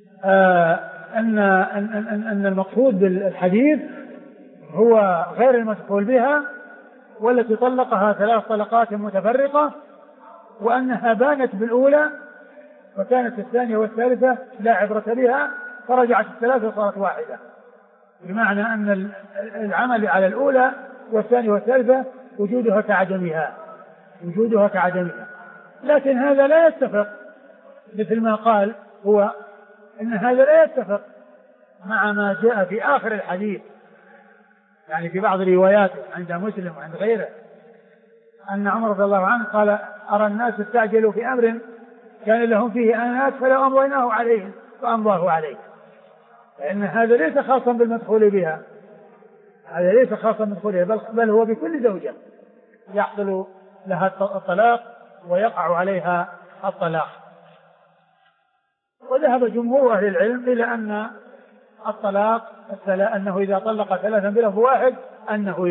أن المقصود بالحديث هو غير المدخول بها والتي طلقها 3 طلقات متفرقة، وأنها بانت بالأولى وكانت الثانية والثالثة لا عبرة بها، فرجعت الثلاثة وصارت واحدة، بمعنى أن العمل على الأولى والثانية والثالثة وجودها كعدمها، وجودها كعدمها. لكن هذا لا يتفق، مثل ما قال هو أن هذا لا يتفق مع ما جاء في آخر الحديث، يعني في بعض الروايات عند مسلم وعند غيره أن عمر رضي الله عنه قال: أرى الناس استعجلوا في أمر كان لهم فيه آنات فلو أمضيناه عليهم فأمضاه عليه. لأن هذا ليس خاصا بالمدخول بها، هذا ليس خاصا بالمدخول بها، بل هو بكل زوجة يحصل لها الطلاق ويقع عليها الطلاق. وذهب جمهور أهل العلم إلى أن الطلاق أنه إذا طلق 3 بلفظ واحد أنه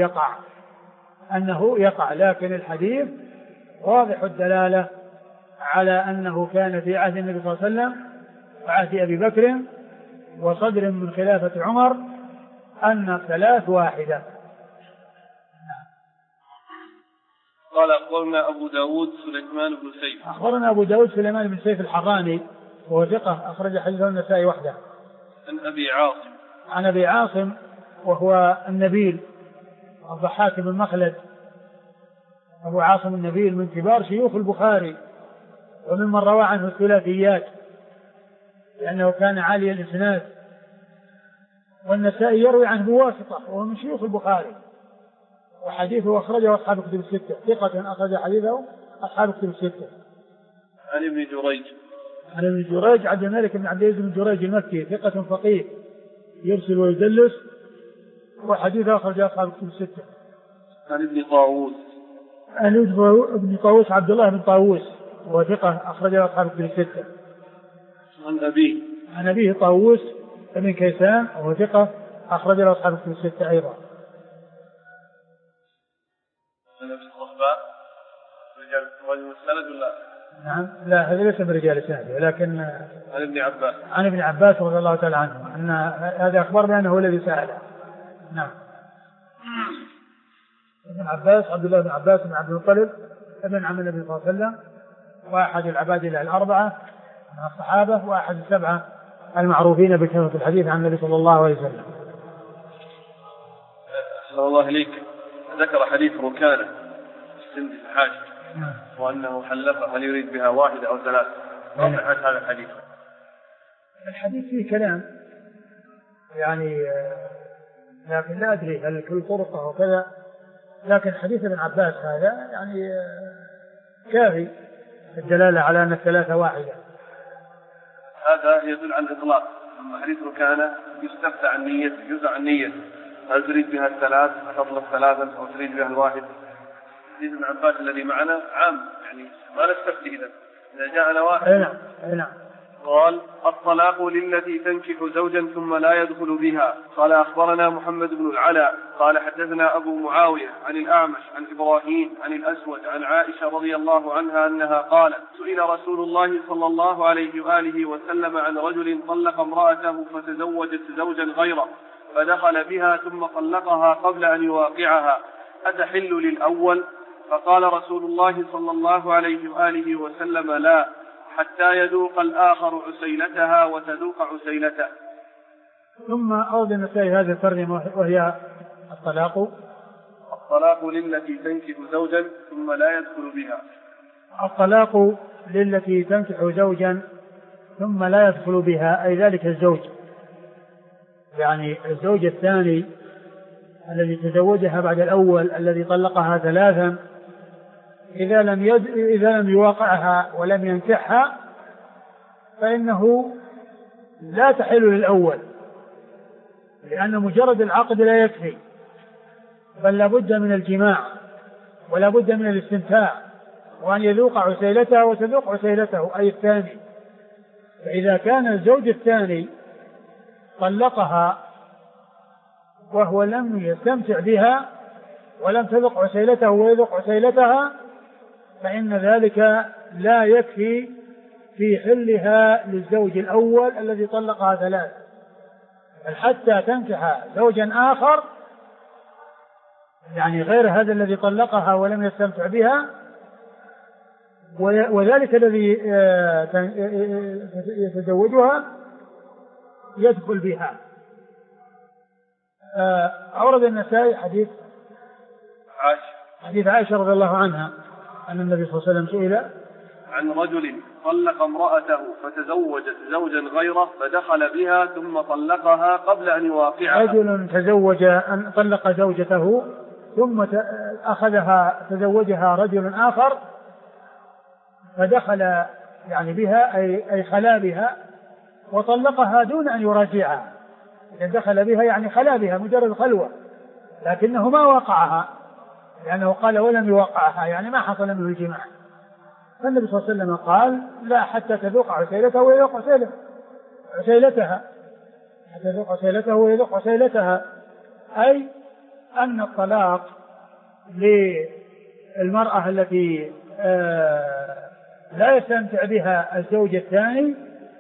يقع، لكن الحديث واضح الدلالة على أنه كان في عهد النبي صلى الله عليه وسلم وعهد أبي بكر وصدر من خلافة عمر أن 3 واحدة. قال: أخبرنا أبو داود سليمان بن سيف. أخبرنا أبو داود سليمان بن سيف الحراني وهو ثقة أخرج حديثه النسائي وحده. عن أبي عاصم وهو النبيل الضحاك بن مخلد، أبو عاصم النبيل من كبار شيوخ البخاري وممن روى عنه الثلاثيات لأنه كان عالي الإسناد، والنسائي يروي عنه بواسطة وهو من شيوخ البخاري، وحديثه أخرجه أصحاب كتب الستة، ثقة أخرج حديثه أصحاب كتب الستة. عن ابن جريج عبد الملك بن عبد العزيز بن جريج المكي، ثقة فقيه يرسل ويدلس، وحديثه أخرجه أصحاب كتب الستة. عن ابن طاووس. ابن طاووس عبد الله بن طاووس وثقة أخرجه أصحاب كتب الستة. عن أبيه طاووس بن كيسان وهو ثقة أخرجه أصحاب كتب الستة أيضا. نعم، لا هذا ليس من رجال السند، ولكن عن ابن عباس رضي الله تعالى عنه أن هذا أخبر بأنه الذي سأله. نعم. ابن عباس عبد الله بن عباس بن عبد المطلب ابن عم النبي صلى الله عليه وسلم، وأحد العبادلة 4 من الصحابة، وأحد 7 المعروفين بكثرة الحديث عن النبي صلى الله عليه وسلم. صلى الله عليك. ذكر حديث ركانة السند الحاج وأنه حلف هل يريد بها 1 أو 3. وضحت هذا الحديث. الحديث فيه كلام يعني، لكن لا أدري هل كل طرقه وكذا، لكن حديث ابن عباس هذا يعني كافي الدلالة على أن 3 واحدة. هذا يدل على الإطلاق. حديث ركانة يستفتى عن نية، يجوز عن نية، هل تريد بها 3 تطلب 3 أو تريد بها 1. حديث ابن عباس الذي معنا عام، يعني ما نستفتي إذا جاءنا واحد. نعم. قال: الطلاق للتي تنكح زوجا ثم لا يدخل بها. قال: أخبرنا محمد بن العلاء قال: حدثنا أبو معاوية عن الأعمش عن إبراهيم عن الأسود عن عائشة رضي الله عنها أنها قالت: سئل رسول الله صلى الله عليه وآله وسلم عن رجل طلق امرأته فتزوجت زوجا غيره فدخل بها ثم طلقها قبل أن يواقعها، أتحل للأول؟ فقال رسول الله صلى الله عليه وآله وسلم: لا، حتى يذوق الآخر عسيلتها وتذوق عسيلته. ثم أورد النسائي هذه الترجمة وهي الطلاق للتي تنكح زوجا ثم لا يدخل بها. الطلاق للتي تنكح زوجا ثم لا يدخل بها، أي ذلك الزوج يعني الزوج الثاني الذي تزوجها بعد الأول الذي طلقها ثلاثا إذا لم يواقعها ولم ينكحها فإنه لا تحل للأول، لأن مجرد العقد لا يكفي، بل لابد من الجماع ولا بد من الاستمتاع وأن يذوق عسيلتها وتذوق عسيلته أي الثاني. فإذا كان الزوج الثاني طلقها وهو لم يستمتع بها ولم تذوق عسيلته ويذوق عسيلتها فإن ذلك لا يكفي في حلها للزوج الأول الذي طلقها ثلاث، بل حتى تنكح زوجا آخر يعني غير هذا الذي طلقها ولم يستمتع بها، وذلك الذي يتزوجها يدخل بها. أورد النسائي حديث عائشة رضي الله عنها أن النبي صلى الله عليه وسلم سئل عن رجل طلق امرأته فتزوجت زوجا غيره فدخل بها ثم طلقها قبل أن يواقعها. رجل طلق زوجته ثم تزوجها رجل آخر فدخل يعني بها أي خلا بها وطلقها دون أن يراجعها. إذا دخل بها يعني خلا بها مجرد خلوة، لكنه ما وقعها لأنه قال ولم يوقعها يعني ما حصل منه الجماع. فالنبي صلى الله عليه وسلم قال لا حتى تذوق عسيلته ويذوق عسيلتها، حتى تذوق عسيلته ويذوق عسيلتها، أي أن الطلاق للمرأة التي لا يستمتع بها الزوج الثاني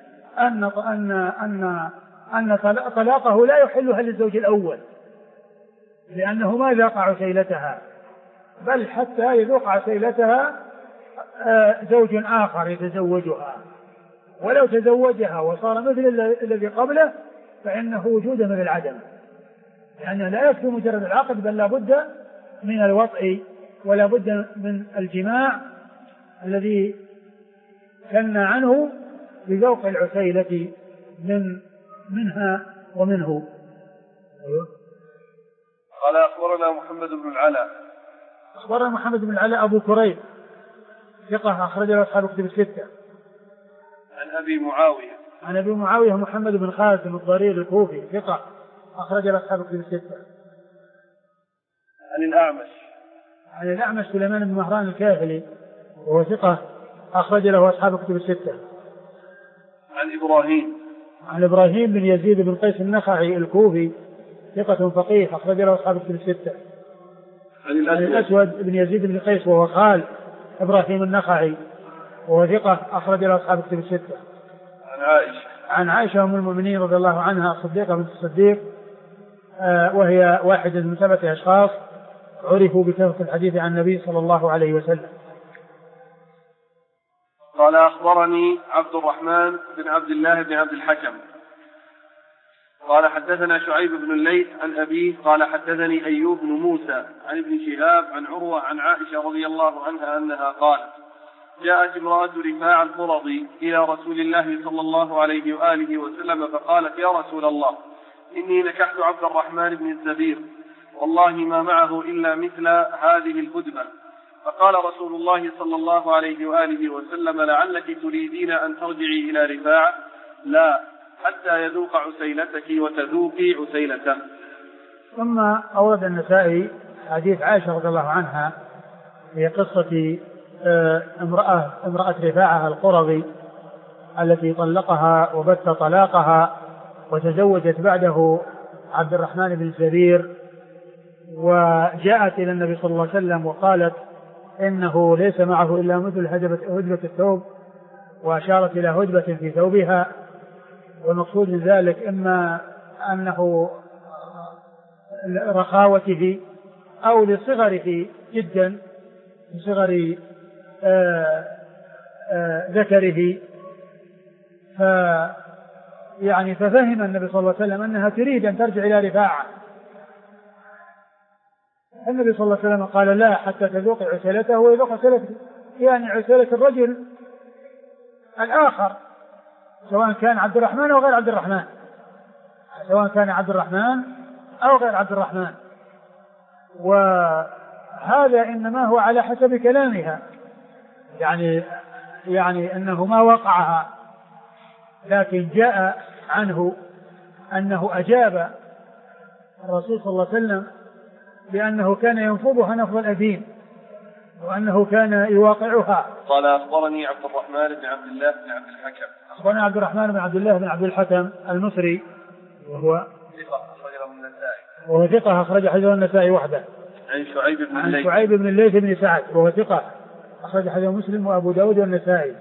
أن طلاقه لا يحلها للزوج الأول لأنه ما ذاق عسيلتها، بل حتى يذوق عسيلتها زوج آخر يتزوجها، ولو تزوجها وصار مثل الذي قبله فإنه وجود من العدم، لأنه لا يكفي مجرد العقد بل لا بد من الوطء ولا بد من الجماع الذي كنا عنه بذوق العسيلة منها ومنه. قال أخبرنا محمد بن العلاء. أخبرنا محمد بن العلاء أبو كريب ثقة أخرج له أصحاب الكتب الستة. عن أبي معاوية محمد بن خالد الضرير الكوفي ثقة أخرج له أصحاب الكتب الستة. عن الأعمش سليمان بن مهران الكاهلي وهو ثقة أخرج له أصحاب الكتب الستة. عن إبراهيم بن يزيد بن قيس النخعي الكوفي ثقة فقيه أخرج له أصحاب الكتب الستة. عن الأسود بن يزيد بن قيس وهو خال إبراهيم النخعي وهو ثقة أخرج له أصحاب الكتب الستة. عن عائشة أم المؤمنين رضي الله عنها الصديقة بنت الصديق وهي واحدة من 7 أشخاص عرفوا بكثرة الحديث عن النبي صلى الله عليه وسلم. قال أخبرني عبد الرحمن بن عبد الله بن عبد الحكم قال حدثنا شعيب بن الليث عن أبيه قال حدثني أيوب بن موسى عن ابن شهاب عن عروة عن عائشة رضي الله عنها أنها قالت جاءت امرأة رفاع القرظي إلى رسول الله صلى الله عليه وآله وسلم فقالت يا رسول الله إني نكحت عبد الرحمن بن الزبير والله ما معه إلا مثل هذه الهدبة. فقال رسول الله صلى الله عليه وآله وسلم لعلك تريدين أن ترجعي إلى رفاعة لا حتى يذوق عسيلتك وتذوقي عسيلته. ثم أورد النسائي حديث عائشة رضي الله عنها في قصة امرأة رفاعة القرظي التي طلقها وبت طلاقها وتزوجت بعده عبد الرحمن بن الزبير، وجاءت إلى النبي صلى الله عليه وسلم وقالت إنه ليس معه إلا مثل هدبة الثوب، وأشارت إلى هدبة في ثوبها، والمقصود من ذلك إما أنه رخاوته أو لصغره جدا لصغر ذكره، ففهم النبي صلى الله عليه وسلم أنها تريد أن ترجع إلى رفاعة. النبي صلى الله عليه وسلم قال لا حتى تذوق عسيلته ويذوق عسيلته، يعني عسيلة الرجل الآخر سواء كان عبد الرحمن أو غير عبد الرحمن، سواء كان عبد الرحمن أو غير عبد الرحمن. وهذا إنما هو على حسب كلامها، يعني أنه ما وقعها، لكن جاء عنه أنه أجاب الرسول صلى الله عليه وسلم بأنه كان ينفضها نفض الأديم وأنه كان يواقعها. قال أخبرني عبد الرحمن بن عبد الله بن عبد الحكم. أخبرنا عبد الرحمن بن عبد الله بن عبد الحكم المصري وهو ثقة أخرج حديثه النسائي وحده. عن شعيب بن الليث بن سعد وهو ثقة أخرج حديثه مسلم وأبو داود والنسائي.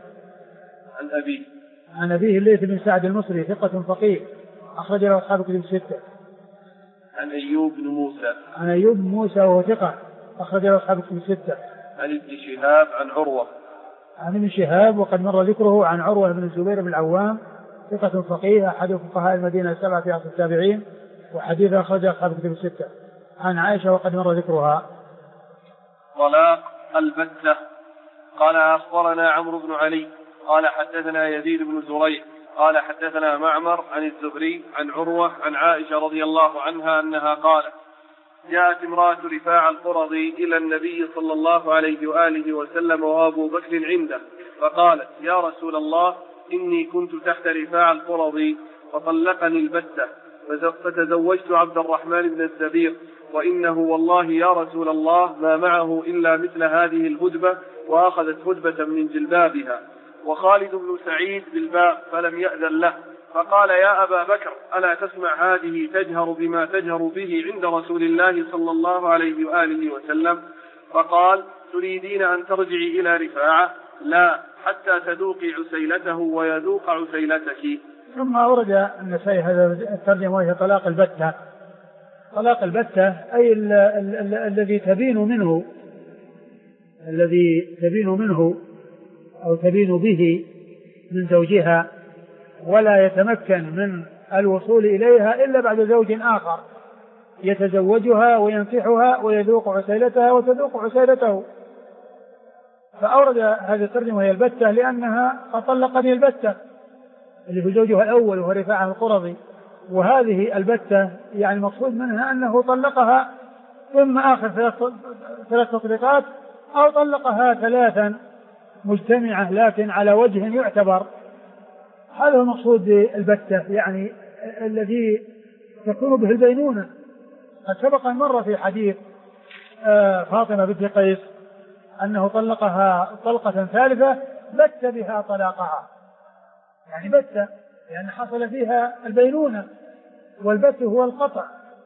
عن أبيه الليث بن سعد المصري ثقة فقيه أخرج له أصحاب الكتب الستة. عن أيوب بن موسى وهو ثقة أخرج له أصحاب الكتب الستة. عن ابن شهاب عن عروة. عن ابن شهاب وقد مر ذكره. عن عروة بن الزبير بن العوام ثقة فقيه أحد فقهاء المدينة السبعة في عصر التابعين وحديث أخرج أصحاب الكتب الستة. عن عائشة وقد مر ذكرها. طلاق البتة. قال أخبرنا عمرو بن علي قال حدثنا يزيد بن زريع قال حدثنا معمر عن الزهري عن عروة عن عائشة رضي الله عنها أنها قالت: جاءت امرأة رفاع القرظي إلى النبي صلى الله عليه وآله وسلم وأبو بكر عنده فقالت: يا رسول الله، إني كنت تحت رفاع القرظي فطلقني البتة فتزوجت عبد الرحمن بن الزبير، وإنه والله يا رسول الله ما معه إلا مثل هذه الهدبة، وأخذت هدبة من جلبابها، وخالد بن سعيد بالباب فلم يأذن له، فقال: يا أبا بكر، ألا تسمع هذه تجهر بما تجهر به عند رسول الله صلى الله عليه وآله وسلم؟ فقال: تريدين أن ترجعي إلى رفاعة؟ لا، حتى تذوقي عسيلته ويذوق عسيلتك. ثم أورد النسائي هذا الترجمة وهي طلاق البتة. طلاق البتة أي الذي تبين منه أو تبين به من زوجها، ولا يتمكن من الوصول إليها إلا بعد زوج آخر يتزوجها وينكحها ويذوق عسيلتها وتذوق عسيلته. فأورد هذه الترجمة وهي البتة لأنها قد طلقني البتة اللي في زوجها الأول وهو رفاعة القرظي، وهذه البتة يعني المقصود منها أنه طلقها ثم آخر ثلاث تطليقات أو طلقها ثلاثا مجتمعة لكن على وجه يعتبر. هذا هو المقصود بالبتة، يعني الذي تكون به البينونة. قد سبق أن مر في حديث فاطمة بنت قيس أنه طلقها طلقة ثالثة بت بها طلاقها، يعني بت يعني حصل فيها البينونة، والبت هو القطع.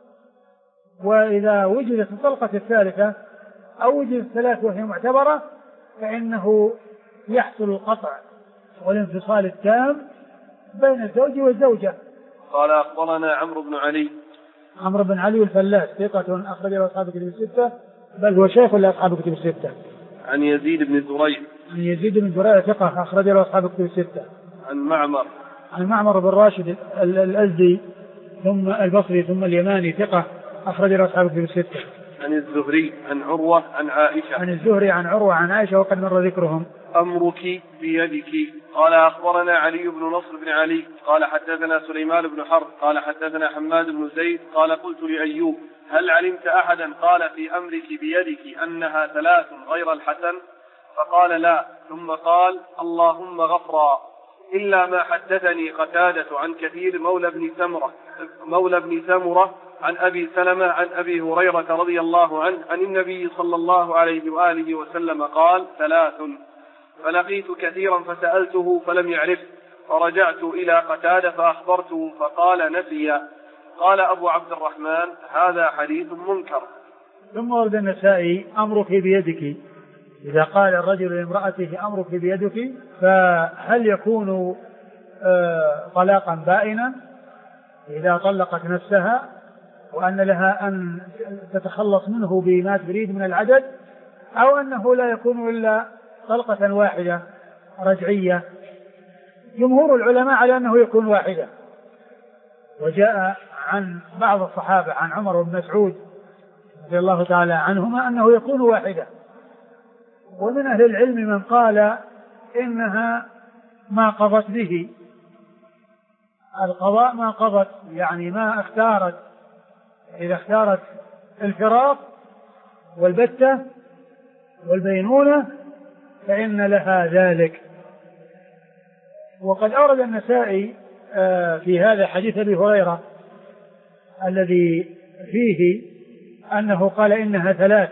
وإذا وجدت الطلقة الثالثة أو وجدت الثلاث وهي معتبرة فإنه يحصل القطع والانفصال التام بين الزوج والزوجة. قال أخبرنا عمرو بن علي الفلاس ثقة أخرج له أصحاب الكتب الستة، بل هو شيخ لأصحاب الكتب الستة. عن يزيد بن زريع ثقة أخرج له أصحاب الكتب الستة. عن معمر بن راشد الأزدي ثم البصري ثم اليماني ثقة أخرج له أصحاب الكتب الستة. عن الزهري عن عروة عن عائشة وقد مر ذكرهم. أمرك بيدك. قال أخبرنا علي بن نصر بن علي قال حدثنا سليمان بن حرب قال حدثنا حماد بن زيد قال قلت لأيوب: هل علمت أحدا قال في أمرك بيدك أنها ثلاث غير الحسن؟ فقال: لا. ثم قال: اللهم غفرا، إلا ما حدثني قتادة عن كثير مولى بن سمرة عن أبي سلمة عن أبي هريرة رضي الله عنه عن النبي صلى الله عليه وآله وسلم قال: ثلاث. فلقيت كثيرا فسألته فلم يعرف، فرجعت إلى قتادة فأخبرته فقال: نسي. قال أبو عبد الرحمن: هذا حديث منكر. ثم ورد النسائي: أمرك بيدك. إذا قال الرجل لامرأته أمرك بيدك فهل يكون طلاقا بائنا إذا طلقت نفسها وأن لها أن تتخلص منه بما تريد من العدد، أو أنه لا يكون إلا طلقة واحدة رجعية؟ جمهور العلماء على أنه يكون واحدة، وجاء عن بعض الصحابة عن عمر بن مسعود رضي الله تعالى عنهما أنه يكون واحدة، ومن أهل العلم من قال إنها ما قضت به القضاء ما قضت، يعني ما اختارت، إذا اختارت الفراق والبتة والبينونة فإن لها ذلك. وقد أورد النسائي في هذا حديث أبي هريرة الذي فيه أنه قال إنها 3،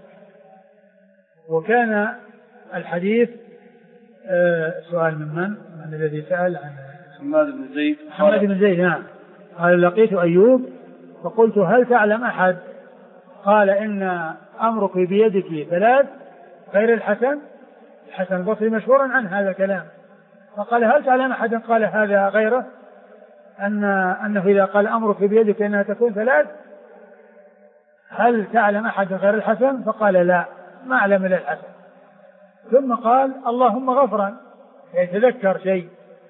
وكان الحديث سؤال من الذي سأل عن حماد بن زيد. حماد بن زيد، نعم. قال لقيت أيوب فقلت هل تعلم أحد قال إن أمرك بيدك 3 غير الحسن البصري مشهورا عن هذا الكلام، فقال هل تعلم أحد قال هذا غيره أنه إذا قال أمرك بيدك إنها تكون 3 هل تعلم أحد غير الحسن؟ فقال لا، ما أعلم إلا الحسن. ثم قال اللهم غفرا، يتذكر شيء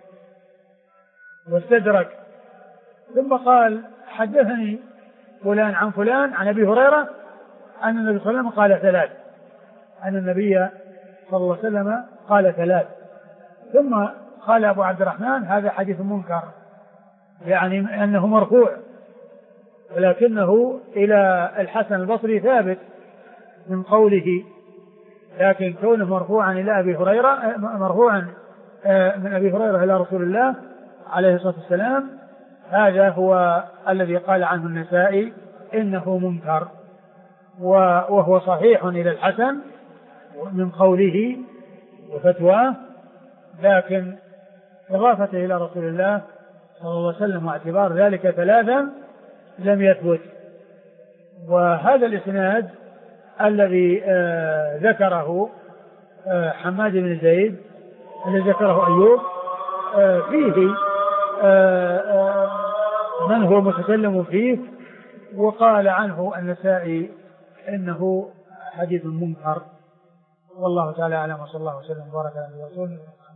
واستدرك. ثم قال حدثني فلان عن فلان عن أبي هريرة أن النبي صلى الله عليه وسلم قال 3، أن النبي صلى الله عليه وسلم قال 3. ثم قال أبو عبد الرحمن هذا حديث منكر، يعني أنه مرفوع، ولكنه إلى الحسن البصري ثابت من قوله، لكن كونه مرفوعا إلى أبي هريرة، مرفوعا من أبي هريرة إلى رسول الله عليه الصلاة والسلام، هذا هو الذي قال عنه النسائي إنه منكر، وهو صحيح إلى الحسن من قوله وفتواه، لكن إضافته إلى رسول الله صلى الله عليه وسلم واعتبار ذلك 3 لم يثبت. وهذا الإسناد الذي ذكره حماد بن زيد الذي ذكره أيوب فيه من هو متكلم فيه، وقال عنه النسائي إنه حديث منكر. والله تعالى أعلم، وصلى الله وسلم وبارك على رسوله.